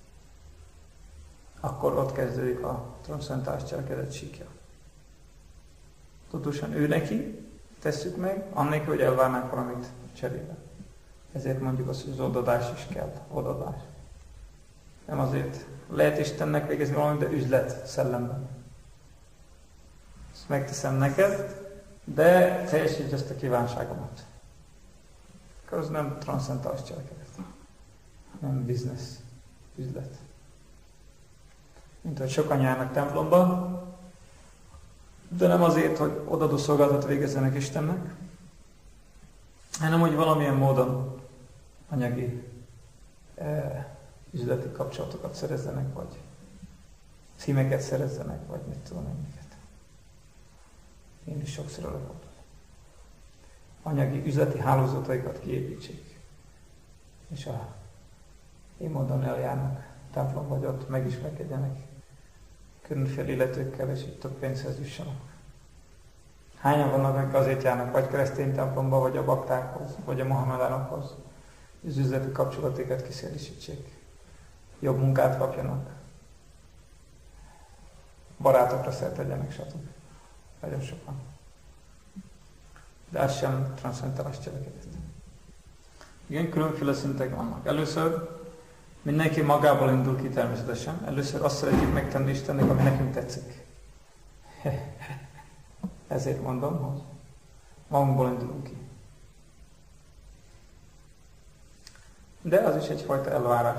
akkor ott kezdődik a transzcentális cselekedet síkja. Tudatosan ő neki tesszük meg, annélkül, hogy elvárnánk valamit cserébe. Ezért mondjuk azt, hogy az odadás is kell, odadás. Nem azért lehet Istennek végezni valamit, de üzlet szellemben. Ezt megteszem neked, de teljesítsd ezt a kívánságomat. Akkor az nem transzcentális cselekedet, hanem biznisz, üzlet. Mint hogy sokan járnak templomba, de nem azért, hogy odadó szolgálatot végezzenek Istennek, hanem hogy valamilyen módon anyagi eh, üzleti kapcsolatokat szerezzenek, vagy címeket szerezzenek, vagy mit tudom én miket. Én is sokszor előfordul. Anyagi üzleti hálózataikat kiépítsék. És a én módon eljárnak templomba, vagy ott megismerkedjenek különféle illetőkkel, és így több pénzhez jussanak. Hányan vannak, akik azért járnak vagy keresztény templomba, vagy a baktákhoz, vagy a mohamedánokhoz, az üzleti kapcsolatokat kiszélesítsék. Jobb munkát kapjanak, barátokra szert tegyenek, stb. Nagyon sokan. De ez sem transzcentális cselekedet. Igen, különféle szintek vannak. Először mindenki magából indul ki természetesen. Először azt szeretjük megtenni Istennek, ami nekünk tetszik. Ezért mondom, hogy magunkból indulunk ki. De az is egyfajta elvárás.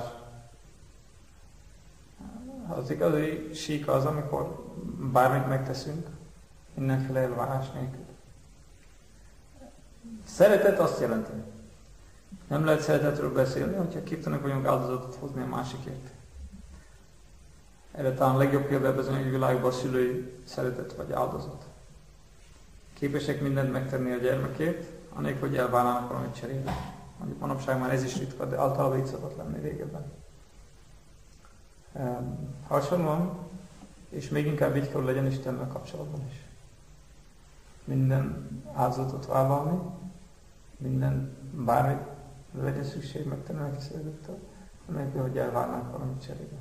Az igazi sík az, amikor bármit megteszünk, mindenféle elvárás nélkül. Szeretet azt jelenti. Nem lehet szeretetről beszélni, hogyha képtelenek vagyunk áldozatot hozni a másikért. Erre talán a legjobb példa az anyagi világban a szülői szeretet vagy áldozat. Képesek mindent megtenni a gyermekért, anélkül, hogy elvállalnak valamit cserébe. Mondjuk manapság már ez is ritka, de általában így szokott lenni régebben. Um, hasonlóan, és még inkább így kell legyen Istennel kapcsolatban is. Minden áldozatot vállalni, minden bármit legyen szükség megtenni neki szeretettel, anélkül, hogy elvárnánk valamit cserébe.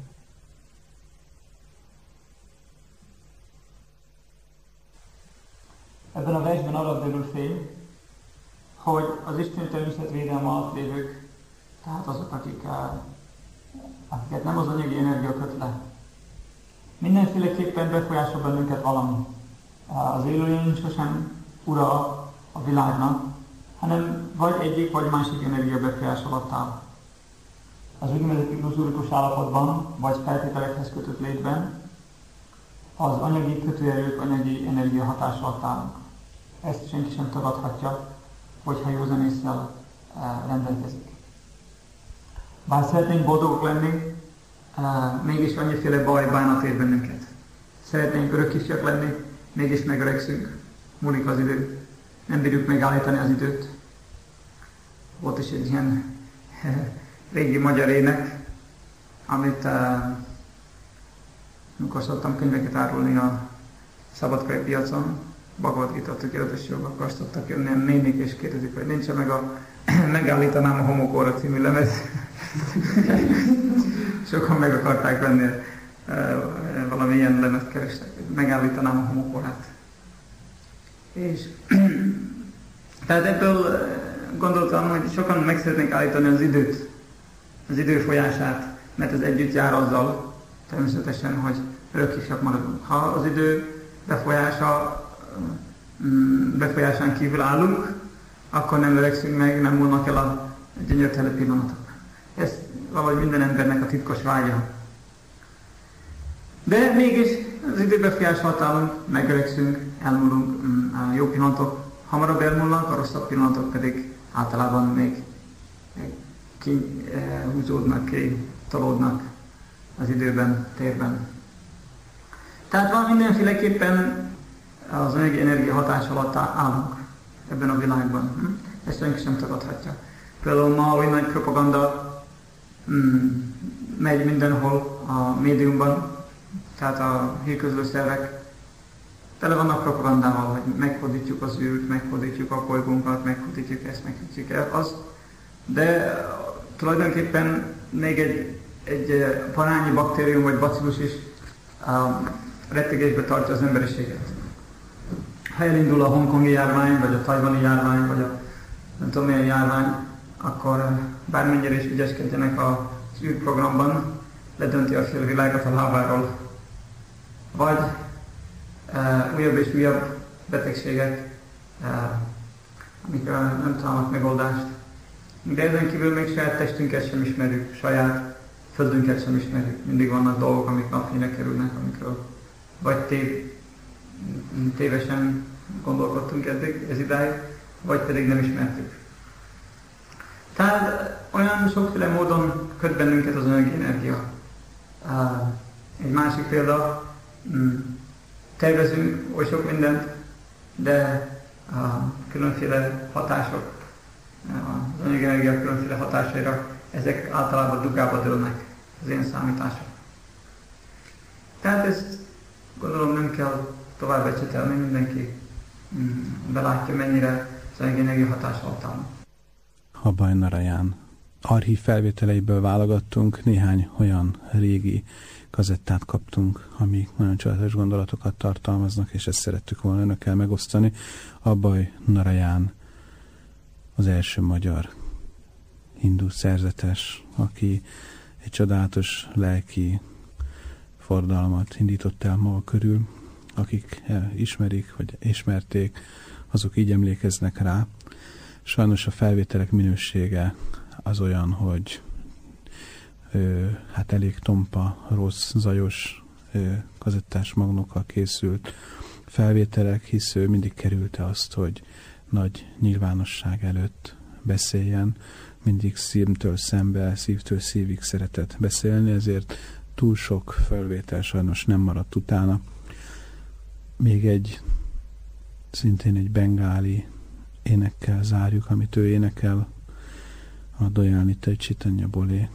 Ebben a versben arra derül fény, hogy az Isten természetvédelme alatt lévők, tehát azok, akik, akiket nem az anyagi energia köt le, mindenféleképpen befolyásol bennünket valami. Az élőlény sosem ura a világnak, hanem vagy egyik, vagy másik energia befolyás alatt áll. Az úgynevezett illuzórikus állapotban, vagy feltételekhez kötött létben az anyagi kötőerők, anyagi energia hatás alatt állnak. Ezt senki sem tagadhatja, hogyha józan észre rendelkezik. Bár szeretnénk boldogok lenni, mégis annyiféle baj, bánat ér bennünket. Szeretnénk örökkészek lenni, mégis megöregszünk, múlik az idő, nem bírjuk megállítani az időt. Volt is egy ilyen régi magyar ének, amit uh, amikor szoktam könyveket árulni a szabadkai piacon, Bhagavad Gita tökéletes jog, akkor szoktak jönni a nénik és kérdezik, hogy nincs meg a megállítanám a homokóra című lemez. Sokan meg akarták venni, valami ilyen lemezt kerestek, megállítanám a homokórát. És tehát ebből gondoltam, hogy sokan meg szeretnék állítani az időt, az idő folyását, mert ez együtt jár azzal, természetesen, hogy örökkésak maradunk. Ha az idő befolyása, befolyásán kívül állunk, akkor nem öregszünk meg, nem múlnak el a gyönyörtelen pillanatok. Ez valahogy minden embernek a titkos vágya. De mégis az idő befolyása állunk, megöregszünk, elmúlunk, a jó pillanatok hamarabb elmúlnak, a rosszabb pillanatok pedig általában még kihúzódnak, kitolódnak az időben, térben. Tehát van mindenféleképpen az anyagi energia hatás alatt állunk ebben a világban. Ezt senki sem tagadhatja. Például ma olyan nagy propaganda mm, megy mindenhol a médiumban, tehát a hírközlő szervek tele vannak propagandával, hogy meghódítjuk az űrt, meghódítjuk a bolygónkat, meghódítjuk ezt, meghódítjuk azt. De tulajdonképpen még egy, egy parányi baktérium vagy bacillus is um, rettegésbe tartja az emberiséget. Ha elindul a hongkongi járvány, vagy a tajvani járvány, vagy a nem tudom milyen járvány, akkor bármennyire is ügyeskedjenek az űrprogramban, ledönti a félvilágot a lábáról. Vagy e, újabb és újabb betegségek, e, amikre nem találnak megoldást. De ezen kívül még saját testünket sem ismerjük, saját földünket sem ismerjük. Mindig vannak dolgok, amik napfényre kerülnek, amikről vagy tév, tévesen gondolkodtunk eddig, ez idáig, vagy pedig nem ismertük. Tehát olyan sokféle módon köt bennünket az anyagi energia. Egy másik példa, tervezünk oly sok mindent, de különféle hatások, az anyagi energia különféle hatásaira, ezek általában dugába dőlnek, az én számítások. Tehát ezt gondolom nem kell tovább ecsetelni, mindenki belátja, mennyire az anyagi energia hatás alatt állnak. Abhay Narayan archív felvételeiből válogattunk, néhány olyan régi kazettát kaptunk, amik nagyon csodálatos gondolatokat tartalmaznak, és ezt szerettük volna önökkel megosztani. Abhay Narayan az első magyar hindu szerzetes, aki egy csodálatos lelki fordalmat indított el maga körül. Akik ismerik, vagy ismerték, azok így emlékeznek rá. Sajnos a felvételek minősége az olyan, hogy ö, hát elég tompa, rossz, zajos ö, kazettás magnokkal készült felvételek, hisz ő mindig kerülte azt, hogy nagy nyilvánosság előtt beszéljen, mindig szívtől szembe, szívtől szívig szeretett beszélni, ezért túl sok felvétel sajnos nem maradt utána. Még egy, szintén egy bengáli énekkel zárjuk, amit ő énekel, a Dayal Nitai Chaitanya Bole.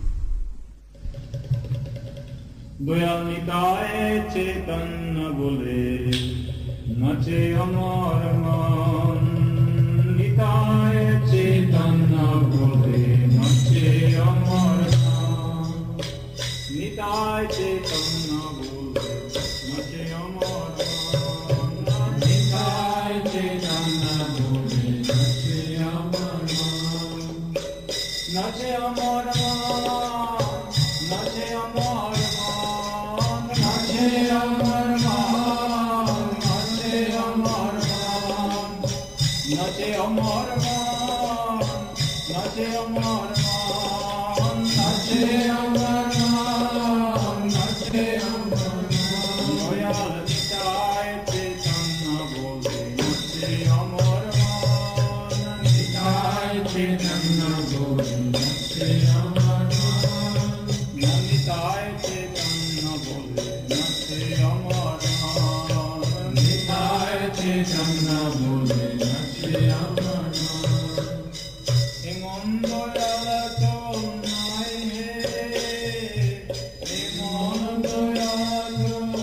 Dayal Nitai Chaitanya Bole, nache amar man. Nitai Chaitanya Bole, nache amar man. Nitai Chaitanya Bole, nache amar man. Nache amar man, nache amar man, nache amar man, nache amar man, nache amar man, nache amar man, nache amar man, nache amar man. Dayal Nitai Chaitanya Bole, nache amar man, Nitai Chaitanya Bole. Imon Dayal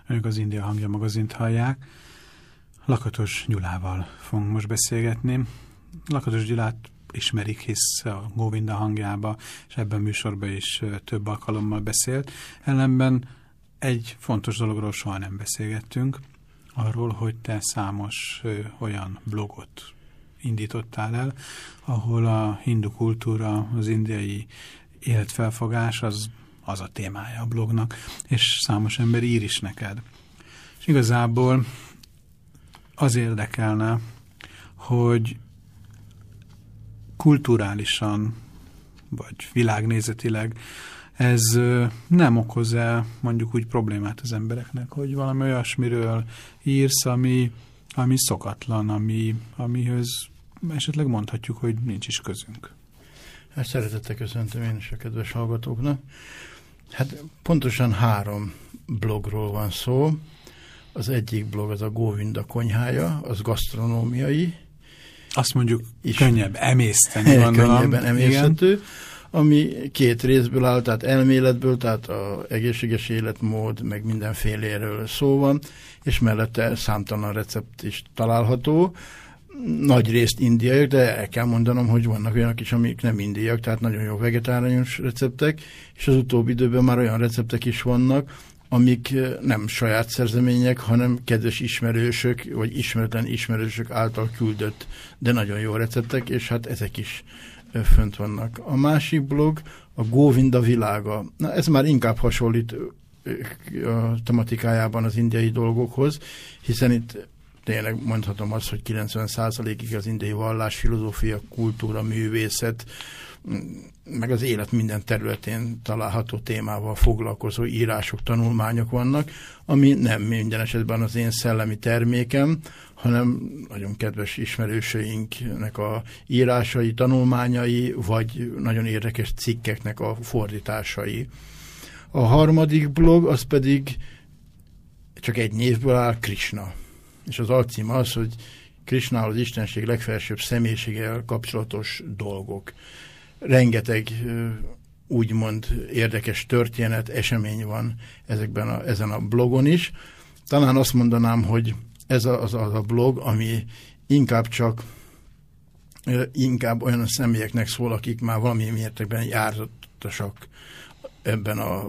önök az India Hangja magazint hallják. Lakatos Gyulával fogunk most beszélgetni. Lakatos Gyulát ismerik, hisz a Govinda Hangjába, és ebben a műsorban is több alkalommal beszélt. Ellenben egy fontos dologról soha nem beszélgettünk, arról, hogy te számos ö, olyan blogot indítottál el, ahol a hindu kultúra, az indiai életfelfogás az, az a témája a blognak, és számos ember ír is neked. És igazából az érdekelne, hogy kulturálisan, vagy világnézetileg ez nem okoz-e mondjuk úgy problémát az embereknek, hogy valami olyasmiről írsz, ami, ami szokatlan, ami, amihöz esetleg mondhatjuk, hogy nincs is közünk. Hát szeretettel köszöntöm én is a kedves hallgatóknak. Hát pontosan három blogról van szó. Az egyik blog az a Govinda konyhája, az gasztronómiai. Azt mondjuk is könnyebb emészteni, gondolom. Könnyebben emészhető. Igen. Ami két részből áll, tehát elméletből, tehát az egészséges életmód, meg mindenféléről szó van, és mellette számtalan recept is található. Nagy részt indiaiak, de el kell mondanom, hogy vannak olyanok is, amik nem indiaiak, tehát nagyon jó vegetáriánus receptek, és az utóbbi időben már olyan receptek is vannak, amik nem saját szerzemények, hanem kedves ismerősök, vagy ismeretlen ismerősök által küldött, de nagyon jó receptek, és hát ezek is fönt vannak. A másik blog a Govinda világa. Na, ez már inkább hasonlít a tematikájában az indiai dolgokhoz, hiszen itt tényleg mondhatom azt, hogy kilencven százalékig az indiai vallás, filozófia, kultúra, művészet, meg az élet minden területén található témával foglalkozó írások, tanulmányok vannak, ami nem minden esetben az én szellemi termékem, hanem nagyon kedves ismerőseinknek a írásai, tanulmányai, vagy nagyon érdekes cikkeknek a fordításai. A harmadik blog az pedig csak egy névből áll, Krishna. És az alcím az, hogy Krishna az Istenség legfelsőbb személyiséggel kapcsolatos dolgok. Rengeteg úgymond érdekes történet, esemény van ezekben a, ezen a blogon is. Talán azt mondanám, hogy ez a, az, az a blog, ami inkább csak inkább olyan személyeknek szól, akik már valami mértékben járatosak ebben a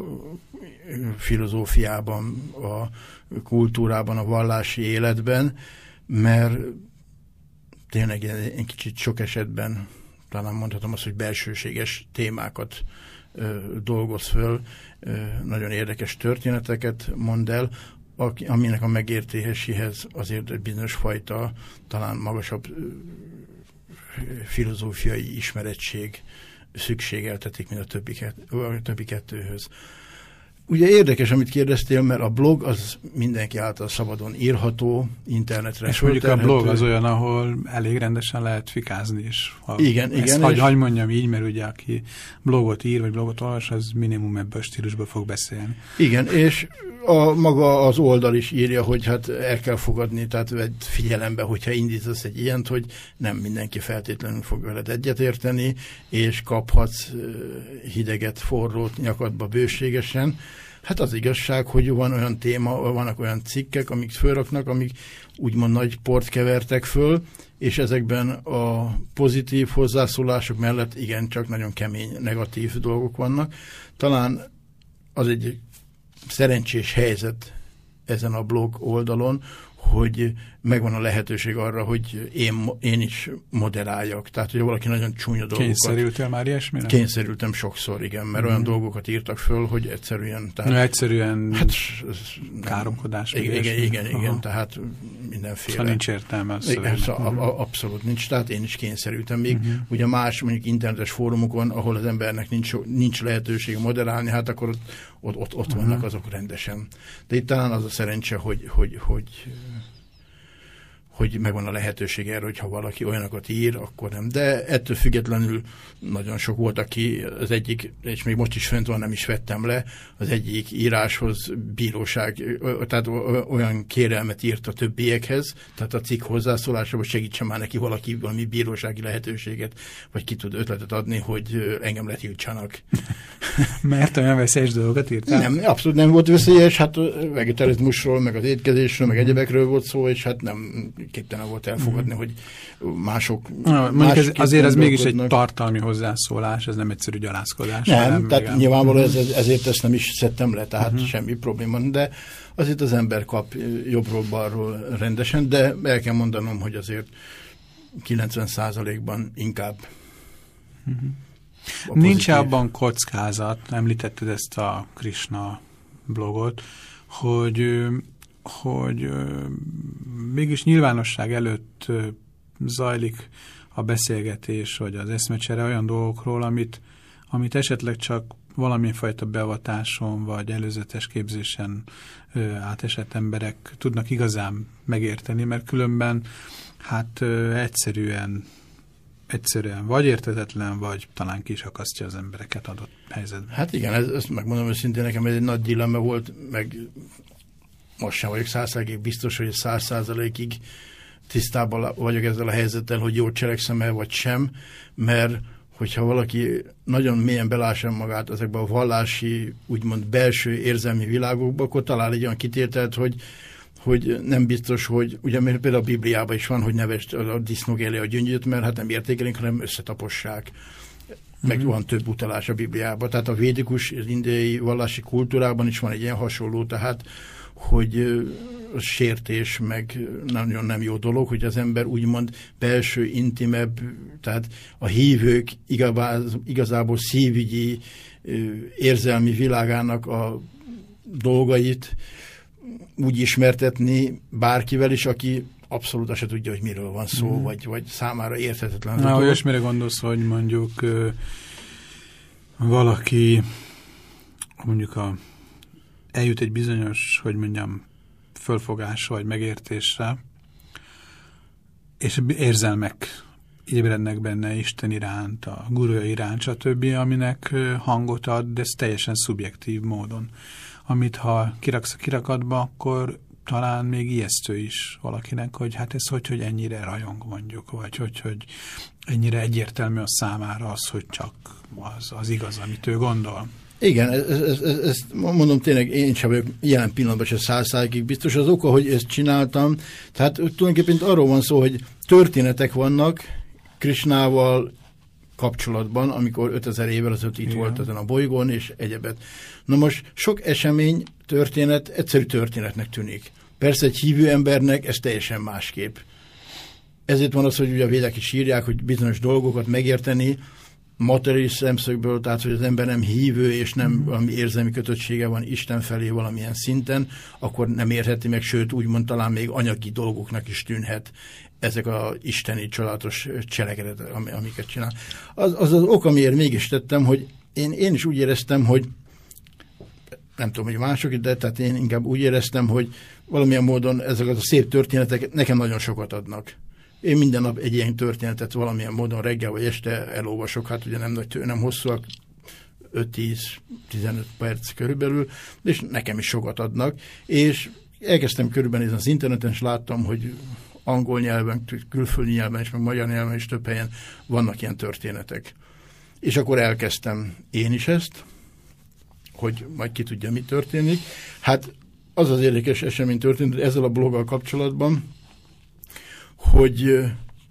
filozófiában, a kultúrában, a vallási életben, mert tényleg egy kicsit sok esetben talán mondhatom azt, hogy belsőséges témákat ö, dolgoz föl, ö, nagyon érdekes történeteket mond el, aki, aminek a megértéséhez azért egy bizonyos fajta, talán magasabb ö, filozófiai ismerettség szükségeltetik, mint a többi, a többi kettőhöz. Ugye érdekes, amit kérdeztél, mert a blog az mindenki által szabadon írható, internetre. És mondjuk a blog az olyan, ahol elég rendesen lehet fikázni is. Ha igen, igen. Hagy, hagy mondjam így, mert ugye aki blogot ír, vagy blogot olvas, az minimum ebből a stílusban fog beszélni. Igen, és a, maga az oldal is írja, hogy hát el kell fogadni, tehát vedd figyelembe, hogyha indítasz egy ilyent, hogy nem mindenki feltétlenül fog veled egyetérteni, és kaphatsz hideget, forrót nyakadba bőségesen. Hát az igazság, hogy van olyan téma, vannak olyan cikkek, amik fölraknak, amik úgymond nagy port kevertek föl, és ezekben a pozitív hozzászólások mellett igencsak nagyon kemény, negatív dolgok vannak. Talán az egy szerencsés helyzet ezen a blog oldalon, hogy megvan a lehetőség arra, hogy én, én is moderáljak. Tehát, hogy valaki nagyon csúnya dolgokat... Kényszerültél már ilyesmire? Kényszerültem sokszor, igen, mert mm. olyan dolgokat írtak föl, hogy egyszerűen... Tehát, no, egyszerűen hát, káromkodás. Igen, igen, igen, igen, tehát mindenféle... Szóval nincs értelme a igen, szóval uh-huh. Abszolút nincs, tehát én is kényszerültem. Még uh-huh. ugye más, mondjuk internetes fórumokon, ahol az embernek nincs, nincs lehetősége moderálni, hát akkor ott, ott, ott, ott uh-huh. vannak azok rendesen. De itt talán az a szerencse, hogy, hogy, hogy hogy megvan a lehetőség erre, hogy ha valaki olyanokat ír, akkor nem. De ettől függetlenül nagyon sok volt, aki az egyik, és még most is fönt van, nem is vettem le, az egyik íráshoz bíróság, tehát olyan kérelmet írt a többiekhez, tehát a cikk hozzászólása, hogy segítsen már neki valaki valami bírósági lehetőséget, vagy ki tud ötletet adni, hogy engem letiltsanak. Mert olyan veszélyes dolgokat írtál? Nem, abszolút nem volt veszélyes, hát vegetarizmusról, meg az étkezésről, meg egyebekről volt szó, és hát nem képtelen volt elfogadni, mm. hogy mások... Na, más ez, azért ez mégis egy tartalmi hozzászólás, ez nem egyszerű gyalázkodás. Nem, nem tehát igen. Nyilvánvalóan ez, ezért ezt nem is szedtem le, tehát uh-huh. semmi probléma, de azért az ember kap jobbról, balról rendesen, de el kell mondanom, hogy azért kilencven százalékban inkább uh-huh. Nincs abban kockázat, említetted ezt a Krishna blogot, hogy hogy mégis nyilvánosság előtt zajlik a beszélgetés, vagy az eszmecsere olyan dolgokról, amit, amit esetleg csak valamilyen fajta beavatáson, vagy előzetes képzésen ö, átesett emberek tudnak igazán megérteni, mert különben hát ö, egyszerűen, egyszerűen vagy értetetlen, vagy talán ki is akasztja az embereket adott helyzetben. Hát igen, ez, ezt megmondom őszintén, nekem ez egy nagy dilemma volt, meg most sem vagyok száz százalékig biztos, hogy száz százalékig tisztában vagyok ezzel a helyzettel, hogy jól cselekszem-e, vagy sem, mert hogyha valaki nagyon mélyen belássa magát ezekben a vallási, úgymond belső érzelmi világokba, akkor talál egy olyan kitételt, hogy, hogy nem biztos, hogy, ugye például a Bibliában is van, hogy nevest a disznók elé a gyöngyöt, mert hát nem értékelik, hanem összetapossák. Meg van több utalás a Bibliában. Tehát a védikus, az indiai vallási kultúrában is van egy ilyen hasonló, tehát hogy a sértés meg nagyon nem jó dolog, hogy az ember úgymond belső, intimebb, tehát a hívők igazából szívügyi, érzelmi világának a dolgait úgy ismertetni bárkivel is, aki abszolút azt se tudja, hogy miről van szó, mm. vagy, vagy számára érthetetlen. Na, olyasmire gondolsz, hogy mondjuk valaki mondjuk a eljut egy bizonyos, hogy mondjam, fölfogásra vagy megértésre, és érzelmek ébrednek benne Isten iránt, a guruja iránt, stb., aminek hangot ad, de ez teljesen szubjektív módon. Amit ha kiraksz a kirakatba, akkor talán még ijesztő is valakinek, hogy hát ez hogy, hogy ennyire rajong mondjuk, vagy hogy, hogy ennyire egyértelmű a számára az, hogy csak az, az igaz, amit ő gondol. Igen, ezt, ezt, ezt mondom tényleg, én sem vagyok jelen pillanatban se száz százalékig biztos. Az oka, hogy ezt csináltam, tehát tulajdonképpen arról van szó, hogy történetek vannak Krishnával kapcsolatban, amikor ötezer évvel ezelőtt itt volt ezen a bolygón, és egyebet. Na most sok esemény, történet egyszerű történetnek tűnik. Persze egy hívő embernek ez teljesen másképp. Ezért van az, hogy ugye a védek is írják, hogy bizonyos dolgokat megérteni, materiális szemszögből, tehát hogy az ember nem hívő, és nem valami érzelmi kötöttsége van Isten felé valamilyen szinten, akkor nem érheti meg, sőt úgymond talán még anyagi dolgoknak is tűnhet ezek az isteni csodálatos cselekedetek, amiket csinál. Az az, az ok, amiért mégis tettem, hogy én, én is úgy éreztem, hogy nem tudom, hogy mások, de tehát én inkább úgy éreztem, hogy valamilyen módon ezek a szép történetek nekem nagyon sokat adnak. Én minden nap egy ilyen történetet valamilyen módon reggel vagy este elolvasok, hát ugye nem, nagy, nem hosszúak, öt-tíz-tizenöt perc körülbelül, és nekem is sokat adnak, és elkezdtem körülbelül az interneten, és láttam, hogy angol nyelven, külföldi nyelven és meg magyar nyelven is több helyen vannak ilyen történetek. És akkor elkezdtem én is ezt, hogy majd ki tudja, mi történik. Hát az az érdekes esemény történt ezzel a bloggal kapcsolatban, hogy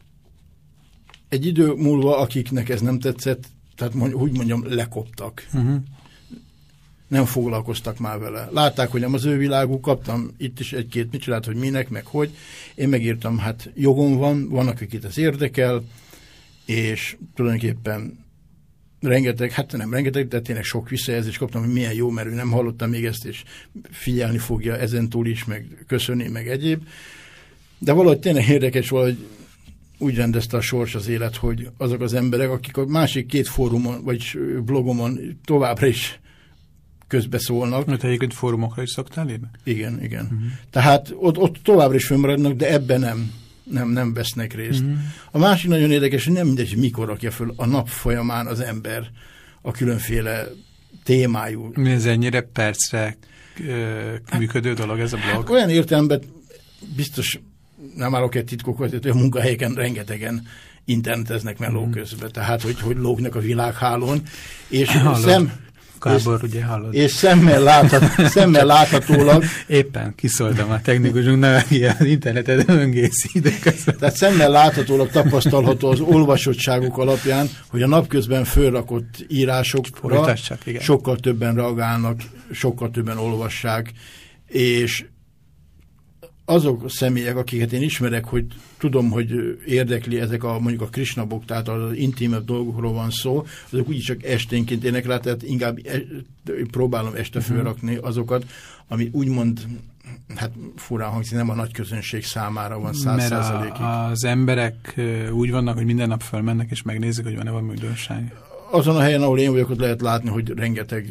egy idő múlva, akiknek ez nem tetszett, tehát úgy mondjam, lekoptak. Uh-huh. Nem foglalkoztak már vele. Látták, hogy nem az ő világuk, kaptam itt is egy-két mit csinált, hogy minek, meg hogy. Én megírtam, hát jogom van, vannak, akit ez érdekel, és tulajdonképpen rengeteg, hát nem rengeteg, de tényleg sok visszajelzést kaptam, hogy milyen jó, mert ő nem hallottam még ezt, és figyelni fogja ezentúl is, meg köszönni, meg egyéb. De valahogy tényleg érdekes, valahogy úgy rendezte a sors az élet, hogy azok az emberek, akik a másik két fórumon, vagy blogomon továbbra is közbeszólnak. Mert egyébként fórumokra is szoktál írni? Igen, igen. Uh-huh. Tehát ott, ott továbbra is fönnmaradnak, de ebben nem. nem, nem vesznek részt. Mm-hmm. A másik nagyon érdekes, hogy nem mindegy, hogy mikor rakja föl a nap folyamán az ember a különféle témájú. Mi ez ennyire percre ö, működő dolog ez a blog? Hát olyan értelemben biztos nem állok egy titkokat, hogy a munkahelyeken rengetegen interneteznek meló mm. közben, tehát hogy, hogy lógnak a világhálón, és szem, Kábor, ugye hallod? És szemmel, láthat, szemmel láthatólag... Éppen kiszóltam a technikusunk, nem ilyen internetet öngészi ide. Tehát szemmel láthatólag tapasztalható az olvasottságok alapján, hogy a napközben fölrakott írásokra sokkal többen reagálnak, sokkal többen olvassák, és azok a személyek, akiket én ismerek, hogy tudom, hogy érdekli ezek a mondjuk a Krishnabok, tehát az intimebb dolgokról van szó, azok úgyis csak esténként ének rá, tehát inkább e, próbálom este fölrakni azokat, ami úgymond, hát furán hangzik, nem a nagy közönség számára van száz százalékig. Mert az emberek úgy vannak, hogy minden nap felmennek és megnézik, hogy van-e valami újdonság. Azon a helyen, ahol én vagyok, ott lehet látni, hogy rengeteg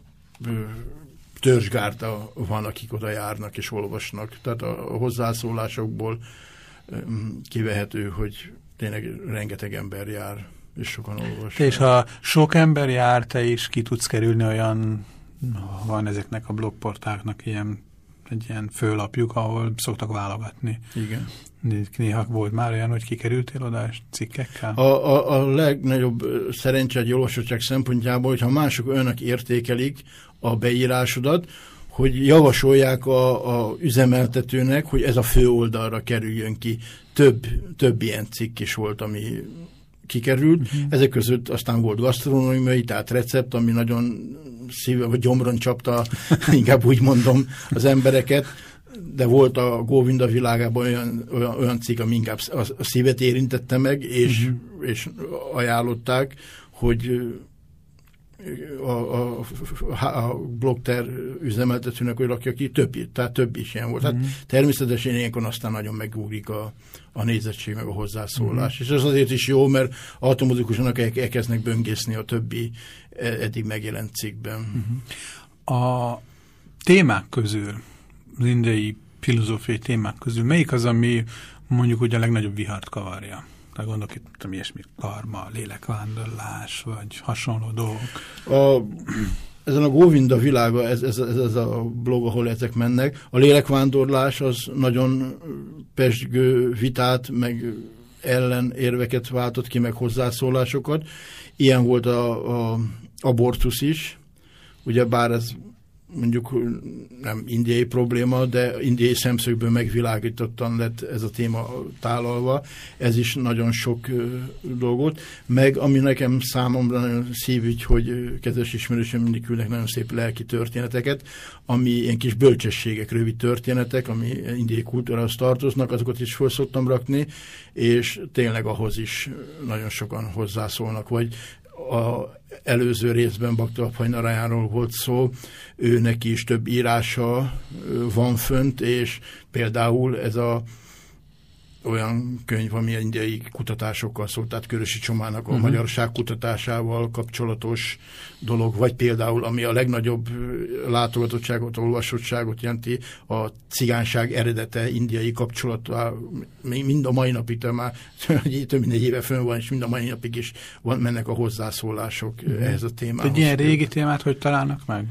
törzsgárda van, akik oda járnak és olvasnak. Tehát a hozzászólásokból kivehető, hogy tényleg rengeteg ember jár, és sokan olvasnak. És ha sok ember jár, te is ki tudsz kerülni olyan, van ezeknek a blogportálknak ilyen, egy ilyen főlapjuk, ahol szoktak válogatni. Igen. Néha volt már olyan, hogy kikerültél oda cikkekkel? A, a, a legnagyobb szerencse egy olvasottság szempontjából, hogyha mások önök értékelik a beírásodat, hogy javasolják a, a üzemeltetőnek, hogy ez a fő oldalra kerüljön ki. Több, több ilyen cikk is volt, ami kikerült. Uh-huh. Ezek között aztán volt gasztronómiai, tehát recept, ami nagyon szíve, vagy gyomron csapta, inkább úgy mondom, az embereket, de volt a Góvinda világában olyan, olyan, olyan cikk, ami inkább a szívet érintette meg, és, uh-huh. és ajánlották, hogy a, a, a blogter üzemeltetőnek, hogy rakja ki, több, tehát több is ilyen volt. Mm. Hát természetesen ilyenkor aztán nagyon megúrik a, a nézettség, meg a hozzászólás. Mm. És ez azért is jó, mert automatikusan elkezdnek böngészni a többi eddig megjelent cikkben. Mm. A témák közül, az indiai filozófiai témák közül, melyik az, ami mondjuk ugye a legnagyobb vihart kavarja? Tehát gondolok itt, ami ilyesmi, karma, lélekvándorlás, vagy hasonló dolgok. A, ezen a Góvinda világa, ez, ez, ez, ez a blog, ahol ezek mennek. A lélekvándorlás az nagyon pezsgő vitát, meg ellenérveket váltott ki, meg hozzászólásokat. Ilyen volt a, a abortusz is. Ugye bár ez mondjuk nem indiai probléma, de indiai szemszögből megvilágítottan lett ez a téma tálalva. Ez is nagyon sok dolgot. Meg ami nekem számomra nagyon szívügy, hogy kedves ismerősöm mindig küldnek nagyon szép lelki történeteket, ami ilyen kis bölcsességek, rövid történetek, ami indiai kultúrához tartoznak, azokat is föl szoktam rakni, és tényleg ahhoz is nagyon sokan hozzászólnak, vagy a előző részben Bhakti Abhajnarájáról volt szó, ő neki is több írása van fönt, és például ez a olyan könyv, ami indiai kutatásokkal szólt, tehát Körösi Csomának a uh-huh. magyarság kutatásával kapcsolatos dolog, vagy például, ami a legnagyobb látogatottságot, olvasottságot jelenti, a cigányság eredete, indiai kapcsolata, mind a mai napig, már több mint egy éve fönn van, és mind a mai napig is van, mennek a hozzászólások uh-huh. ehhez a témához. Egy ilyen régi témát hogy találnak meg?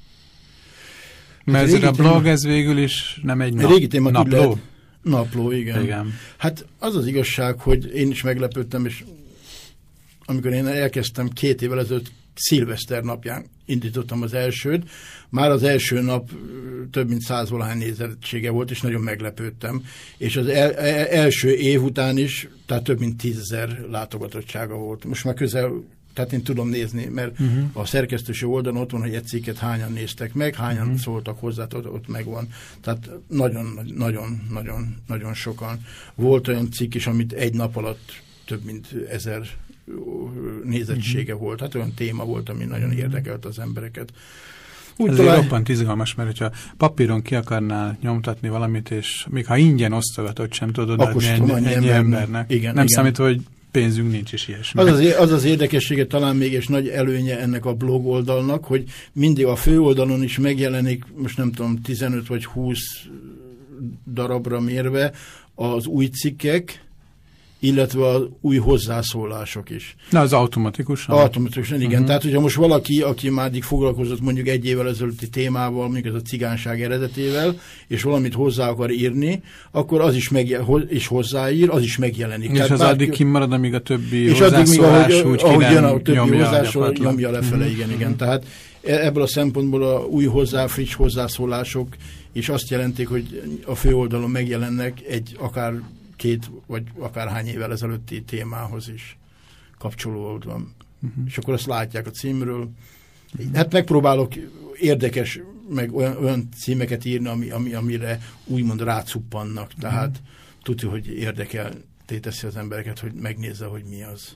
Mert ez a blog, ez végül is nem egy nap, régi témát napló. Lehet, napló, igen. igen. Hát az az igazság, hogy én is meglepődtem, és amikor én elkezdtem két évvel ezelőtt szilveszter napján indítottam az elsőt, már az első nap több mint százvalahány nézettsége volt, és nagyon meglepődtem. És az el, el, első év után is, tehát több mint tízezer látogatottsága volt. Most már közel, tehát én tudom nézni, mert uh-huh. a szerkesztősi oldalon ott van, hogy egy cikket hányan néztek meg, hányan uh-huh. szóltak hozzá, ott, ott megvan. Tehát nagyon, nagyon, nagyon, nagyon sokan. Volt olyan cikk is, amit egy nap alatt több mint ezer nézettsége uh-huh. volt. Hát olyan téma volt, ami nagyon uh-huh. érdekelt az embereket. Úgy ez talán... roppant izgalmas, mert hogyha papíron ki akarnál nyomtatni valamit, és még ha ingyen osztogatott, sem tudod adni ennyi, ennyi ember, embernek. Igen, nem igen. számít, hogy pénzünk nincs is ilyesmi. Az az, az az érdekessége talán még és nagy előnye ennek a blog oldalnak, hogy mindig a fő oldalon is megjelenik, most nem tudom, tizenöt vagy húsz darabra mérve, az új cikkek, illetve az új hozzászólások is. Na, az automatikusan? Automatikusan, igen. Uh-huh. Tehát, hogyha most valaki, aki már eddig foglalkozott mondjuk egy évvel ezelőtti témával, mondjuk ez a cigányság eredetével, és valamit hozzá akar írni, akkor az is, megjel, is hozzáír, az is megjelenik. És Tehát az bár... addig kimarad, amíg a többi és hozzászólás addig, úgy ahogy, ki ahogy nem a többi nyomja, hozzászól, nyomja lefele, uh-huh. igen, igen. Uh-huh. Tehát ebből a szempontból a új hozzá, friss hozzászólások is azt jelentik, hogy a főoldalon megjelennek egy akár két, vagy akárhány évvel ezelőtti témához is kapcsolódva. Uh-huh. És akkor azt látják a címről. Uh-huh. Hát megpróbálok érdekes, meg olyan, olyan címeket írni, ami, ami, amire úgymond rácuppannak. Tehát uh-huh. tudja, hogy érdekel, téteszi az embereket, hogy megnézze, hogy mi az.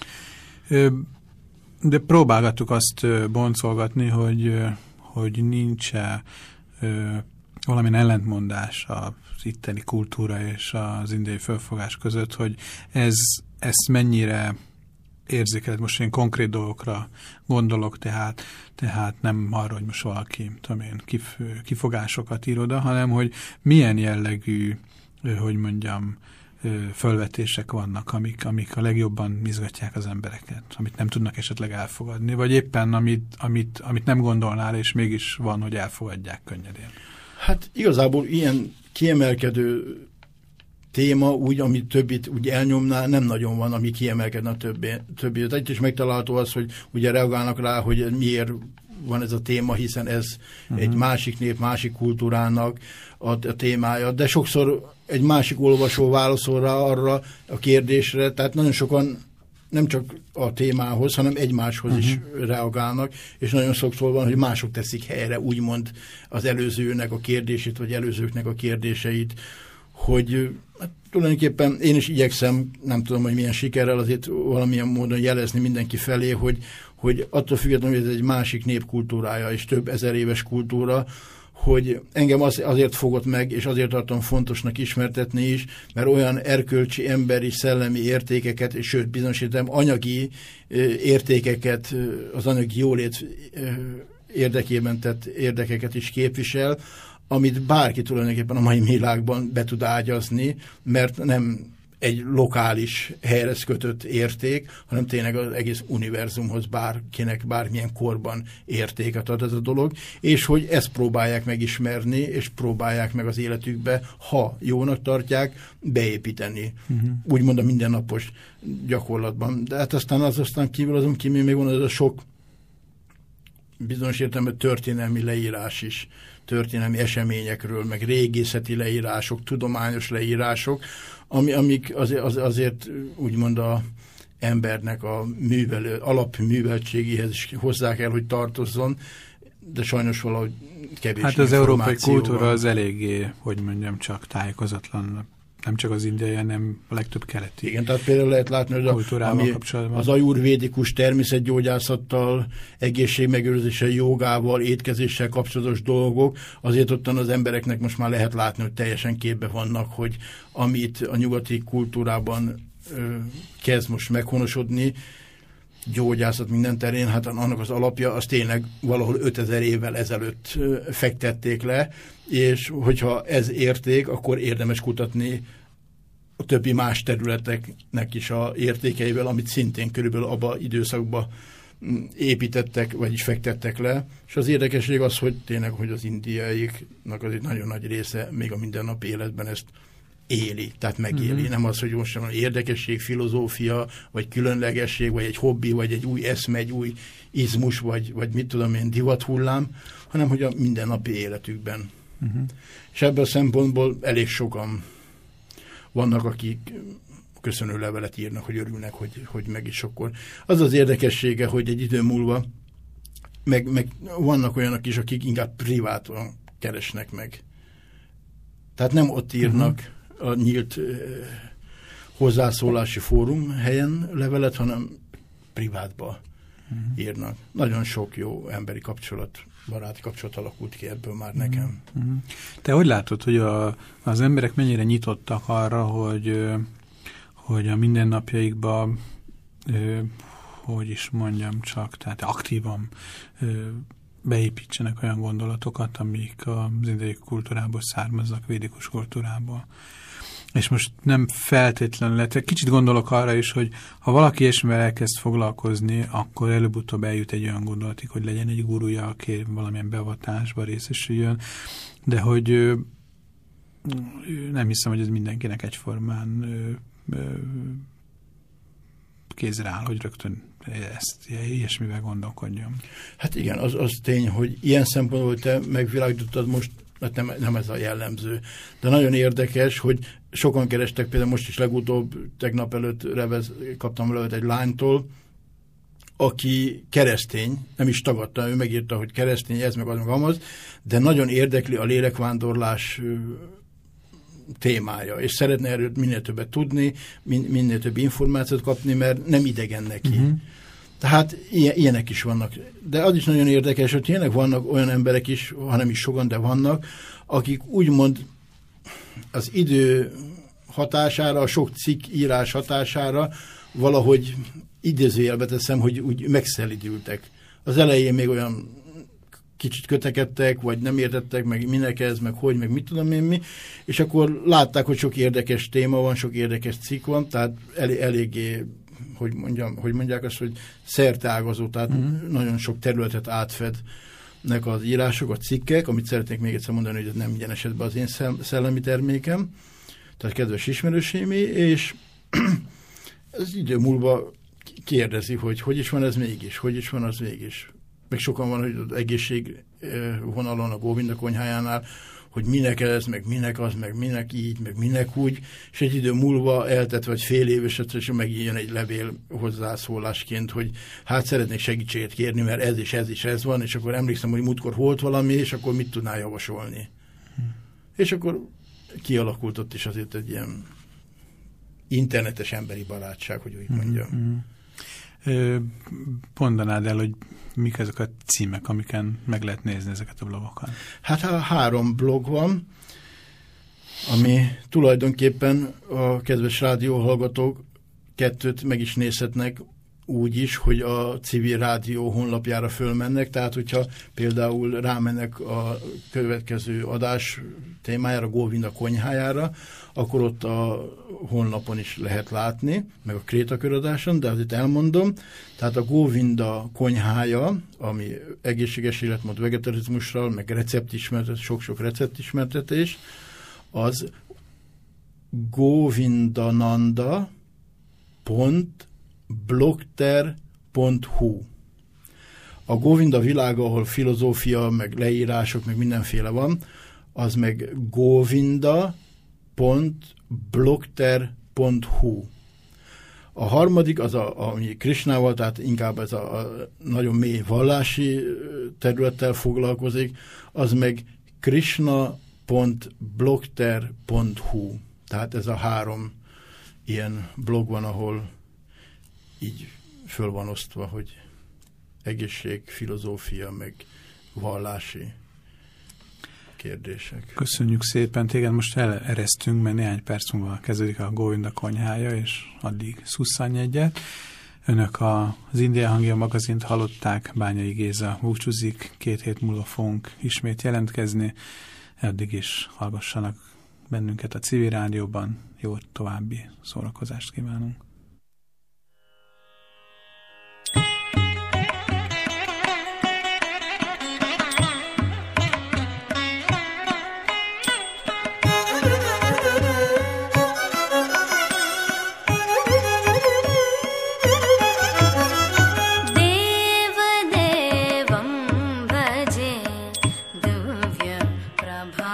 De próbálgattuk azt boncolgatni, hogy, hogy nincs-e valamilyen ellentmondás az itteni kultúra és az indiai fölfogás között, hogy ez, ezt mennyire érzékeled, most én konkrét dolgokra gondolok, tehát, tehát nem arra, hogy most valaki, tudom én, kif, kifogásokat ír oda, hanem hogy milyen jellegű, hogy mondjam, fölvetések vannak, amik, amik a legjobban izgatják az embereket, amit nem tudnak esetleg elfogadni, vagy éppen amit, amit, amit nem gondolnál, és mégis van, hogy elfogadják könnyedén. Hát igazából ilyen kiemelkedő téma, úgy, amit többit úgy elnyomná, nem nagyon van, ami kiemelkedne a többi. többi. Itt is megtalálható az, hogy ugye reagálnak rá, hogy miért van ez a téma, hiszen ez uh-huh. egy másik nép, másik kultúrának a, a témája, de sokszor egy másik olvasó válaszol rá arra a kérdésre, tehát nagyon sokan nem csak a témához, hanem egymáshoz uh-huh. is reagálnak, és nagyon sokszor van, hogy mások teszik helyre, úgymond az előzőnek a kérdését, vagy előzőknek a kérdéseit, hogy hát, tulajdonképpen én is igyekszem, nem tudom, hogy milyen sikerrel azért valamilyen módon jelezni mindenki felé, hogy, hogy attól függetlenül, hogy ez egy másik nép kultúrája, és több ezer éves kultúra, hogy engem az, azért fogott meg, és azért tartom fontosnak ismertetni is, mert olyan erkölcsi, emberi, szellemi értékeket, és sőt, bizonyosítom, anyagi értékeket, az anyagi jólét érdekében tett érdekeket is képvisel, amit bárki tulajdonképpen a mai világban be tud ágyazni, mert nem egy lokális helyhez kötött érték, hanem tényleg az egész univerzumhoz bárkinek bármilyen korban értéket ad ez a dolog, és hogy ezt próbálják megismerni, és próbálják meg az életükbe, ha jónak tartják, beépíteni. Uh-huh. Úgymond a mindennapos gyakorlatban. De hát aztán az aztán kívül azon kívül még van az a sok bizonyos értelemben történelmi leírás is, történelmi eseményekről, meg régészeti leírások, tudományos leírások, ami, amik azért, az, azért úgymond a embernek a művelő, alapműveltségéhez is hozzá kell, hogy tartozzon, de sajnos valahogy kevés. Hát az európai kultúra az eléggé, hogy mondjam, csak tájékozatlan, nem csak az indiai, hanem a legtöbb keleti. Igen, tehát például lehet látni, hogy a, ami az ajurvédikus természetgyógyászattal, egészségmegőrzéssel, jogával, étkezéssel kapcsolatos dolgok, azért ottan az embereknek most már lehet látni, hogy teljesen képbe vannak, hogy amit a nyugati kultúrában ö, kezd most meghonosodni, gyógyászat minden terén, hát annak az alapja az tényleg valahol ötezer évvel ezelőtt fektették le, és hogyha ez érték, akkor érdemes kutatni a többi más területeknek is a értékeivel, amit szintén körülbelül abban időszakban építettek, vagyis fektettek le. És az érdekesség az, hogy tényleg, hogy az indiaiaknak az egy nagyon nagy része még a mindennapi életben ezt éli, tehát megéli. Mm-hmm. Nem az, hogy most van érdekesség, filozófia, vagy különlegesség, vagy egy hobbi, vagy egy új eszme, egy új izmus, vagy, vagy mit tudom én, divathullám, hanem hogy a mindennapi életükben. Mm-hmm. És ebből a szempontból elég sokan vannak, akik köszönő levelet írnak, hogy örülnek, hogy, hogy meg is akkor. Az az érdekessége, hogy egy idő múlva meg, meg vannak olyanok is, akik inkább privátan keresnek meg. Tehát nem ott írnak uh-huh. a nyílt uh, hozzászólási fórum helyen levelet, hanem privátba uh-huh. írnak. Nagyon sok jó emberi kapcsolat, baráti kapcsolat alakult ki ebből már uh-huh. nekem. Uh-huh. Te hogy látod, hogy a, az emberek mennyire nyitottak arra, hogy, hogy a mindennapjaikban, hogy is mondjam csak, tehát aktívan beépítsenek olyan gondolatokat, amik az indiai kultúrából származnak, védikus kultúrából. És most nem feltétlenül lehet. Kicsit gondolok arra is, hogy ha valaki ilyesmivel elkezd foglalkozni, akkor előbb-utóbb eljut egy olyan gondolatig, hogy legyen egy gurúja, aki valamilyen beavatásba részesüljön, de hogy ö, nem hiszem, hogy ez mindenkinek egyformán ö, ö, kézre áll, hogy rögtön ezt ilyesmivel gondolkodjon. Hát igen, az, az tény, hogy ilyen szempontból te megvilágítottad most, hát nem, nem ez a jellemző. De nagyon érdekes, hogy sokan kerestek, például most is legutóbb, tegnap előtt revez, kaptam levet egy lánytól, aki keresztény, nem is tagadta, ő megírta, hogy keresztény, ez meg az meg amaz, de nagyon érdekli a lélekvándorlás témája, és szeretne erről minél többet tudni, min, minél több információt kapni, mert nem idegen neki. Uh-huh. Tehát ilyen, ilyenek is vannak. De az is nagyon érdekes, hogy tényleg vannak olyan emberek is, hanem is sokan, de vannak, akik úgymond az idő hatására, a sok cikk írás hatására valahogy idézőjelbe teszem, hogy úgy megszelidültek. Az elején még olyan kicsit kötekedtek, vagy nem értettek, meg minek ez, meg hogy, meg mit tudom én mi, és akkor látták, hogy sok érdekes téma van, sok érdekes cikk van, tehát elég, eléggé, hogy, mondjam, hogy mondják azt, hogy szerteágazó, tehát mm-hmm. nagyon sok területet átfednek az írások, a cikkek, amit szeretnék még egyszer mondani, hogy ez nem minden esetben az én szellemi termékem, tehát kedves ismerősémé, és ez idő múlva kérdezi, hogy hogy is van ez mégis, hogy is van az mégis. Meg sokan van, hogy az egészség vonalon a Góvinda konyhájánál, hogy minek ez, meg minek az, meg minek így, meg minek úgy, és egy idő múlva eltett, vagy fél éves, és megjön egy levél hozzászólásként, hogy hát szeretnék segítséget kérni, mert ez is, ez is, ez van, és akkor emlékszem, hogy múltkor volt valami, és akkor mit tudnál javasolni. Hmm. És akkor kialakult ott is azért egy ilyen internetes emberi barátság, hogy úgy mondjam. Hmm. Mondanád el, hogy mik ezek a címek, amiken meg lehet nézni ezeket a blogokat? Hát három blog van, ami tulajdonképpen a kedves rádióhallgatók kettőt meg is nézhetnek úgy is, hogy a civil rádió honlapjára fölmennek, tehát hogyha például rámennek a következő adás témájára, Góvinda konyhájára, akkor ott a honlapon is lehet látni, meg a Krétaköradáson, de azért elmondom, tehát a Góvinda konyhája, ami egészséges életmód vegetarizmussal, meg receptismertetés, sok-sok receptismertetés, az govindananda pont blogter pont hu. A Góvinda világa, ahol filozófia, meg leírások, meg mindenféle van, az meg govinda pont blogter pont hu. A harmadik, az a, ami Krishnával, tehát inkább ez a, a nagyon mély vallási területtel foglalkozik, az meg krishna pont blogter pont hu. Tehát ez a három ilyen blog van, ahol így föl van osztva, hogy egészség, filozófia, meg vallási kérdések. Köszönjük szépen, téged most eleresztünk, mert néhány perc múlva kezdődik a Góvinda konyhája, és addig szusszanj egyet. Önök az India Hangja magazint hallották, Bányai Géza búcsúzik, két hét múlva fogunk ismét jelentkezni, addig is hallgassanak bennünket a civil rádióban, jó további szórakozást kívánunk.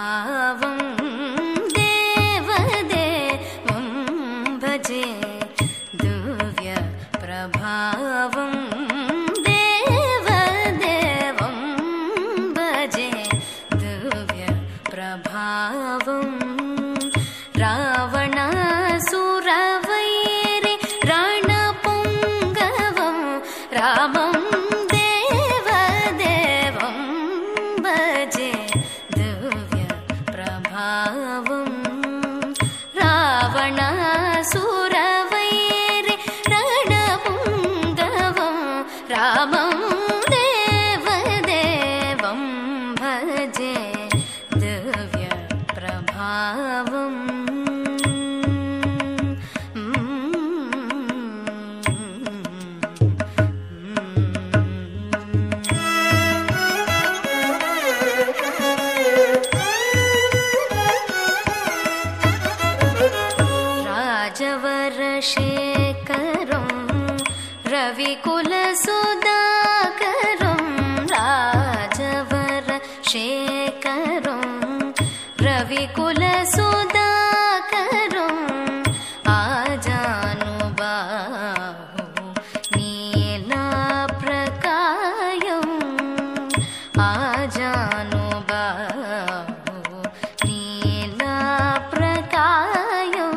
भजे राजवर्षेकरं रविकुलसुधाकरं राजवर्षेकरं रविकुलसुधाकरं आजानुबाहु नीलप्रकायं आजानुबाहु नीलप्रकायं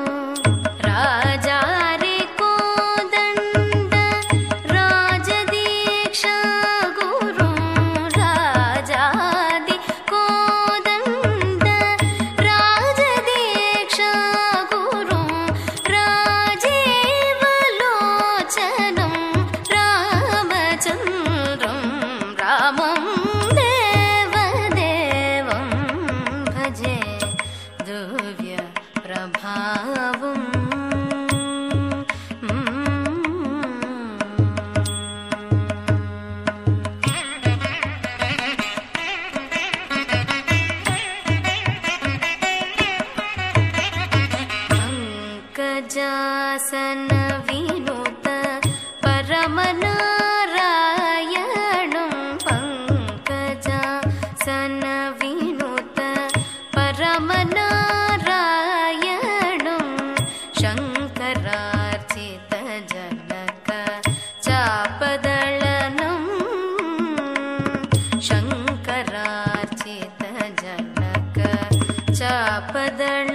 राजारि कोदण्ड राजदीक्षा गुरुं राजादि कोदण्ड राजदीक्षा गुरुं राजीवलोचनं रामचन्द्रं रामं देवदेवं भजे दिव्यप्रभावम् पंकजासन विनुत परमनारायणं पंकजासन विनुत परमनारायणं शङ्करार्चित जनक चापदळनं शङ्करार्चित जनक चापदळ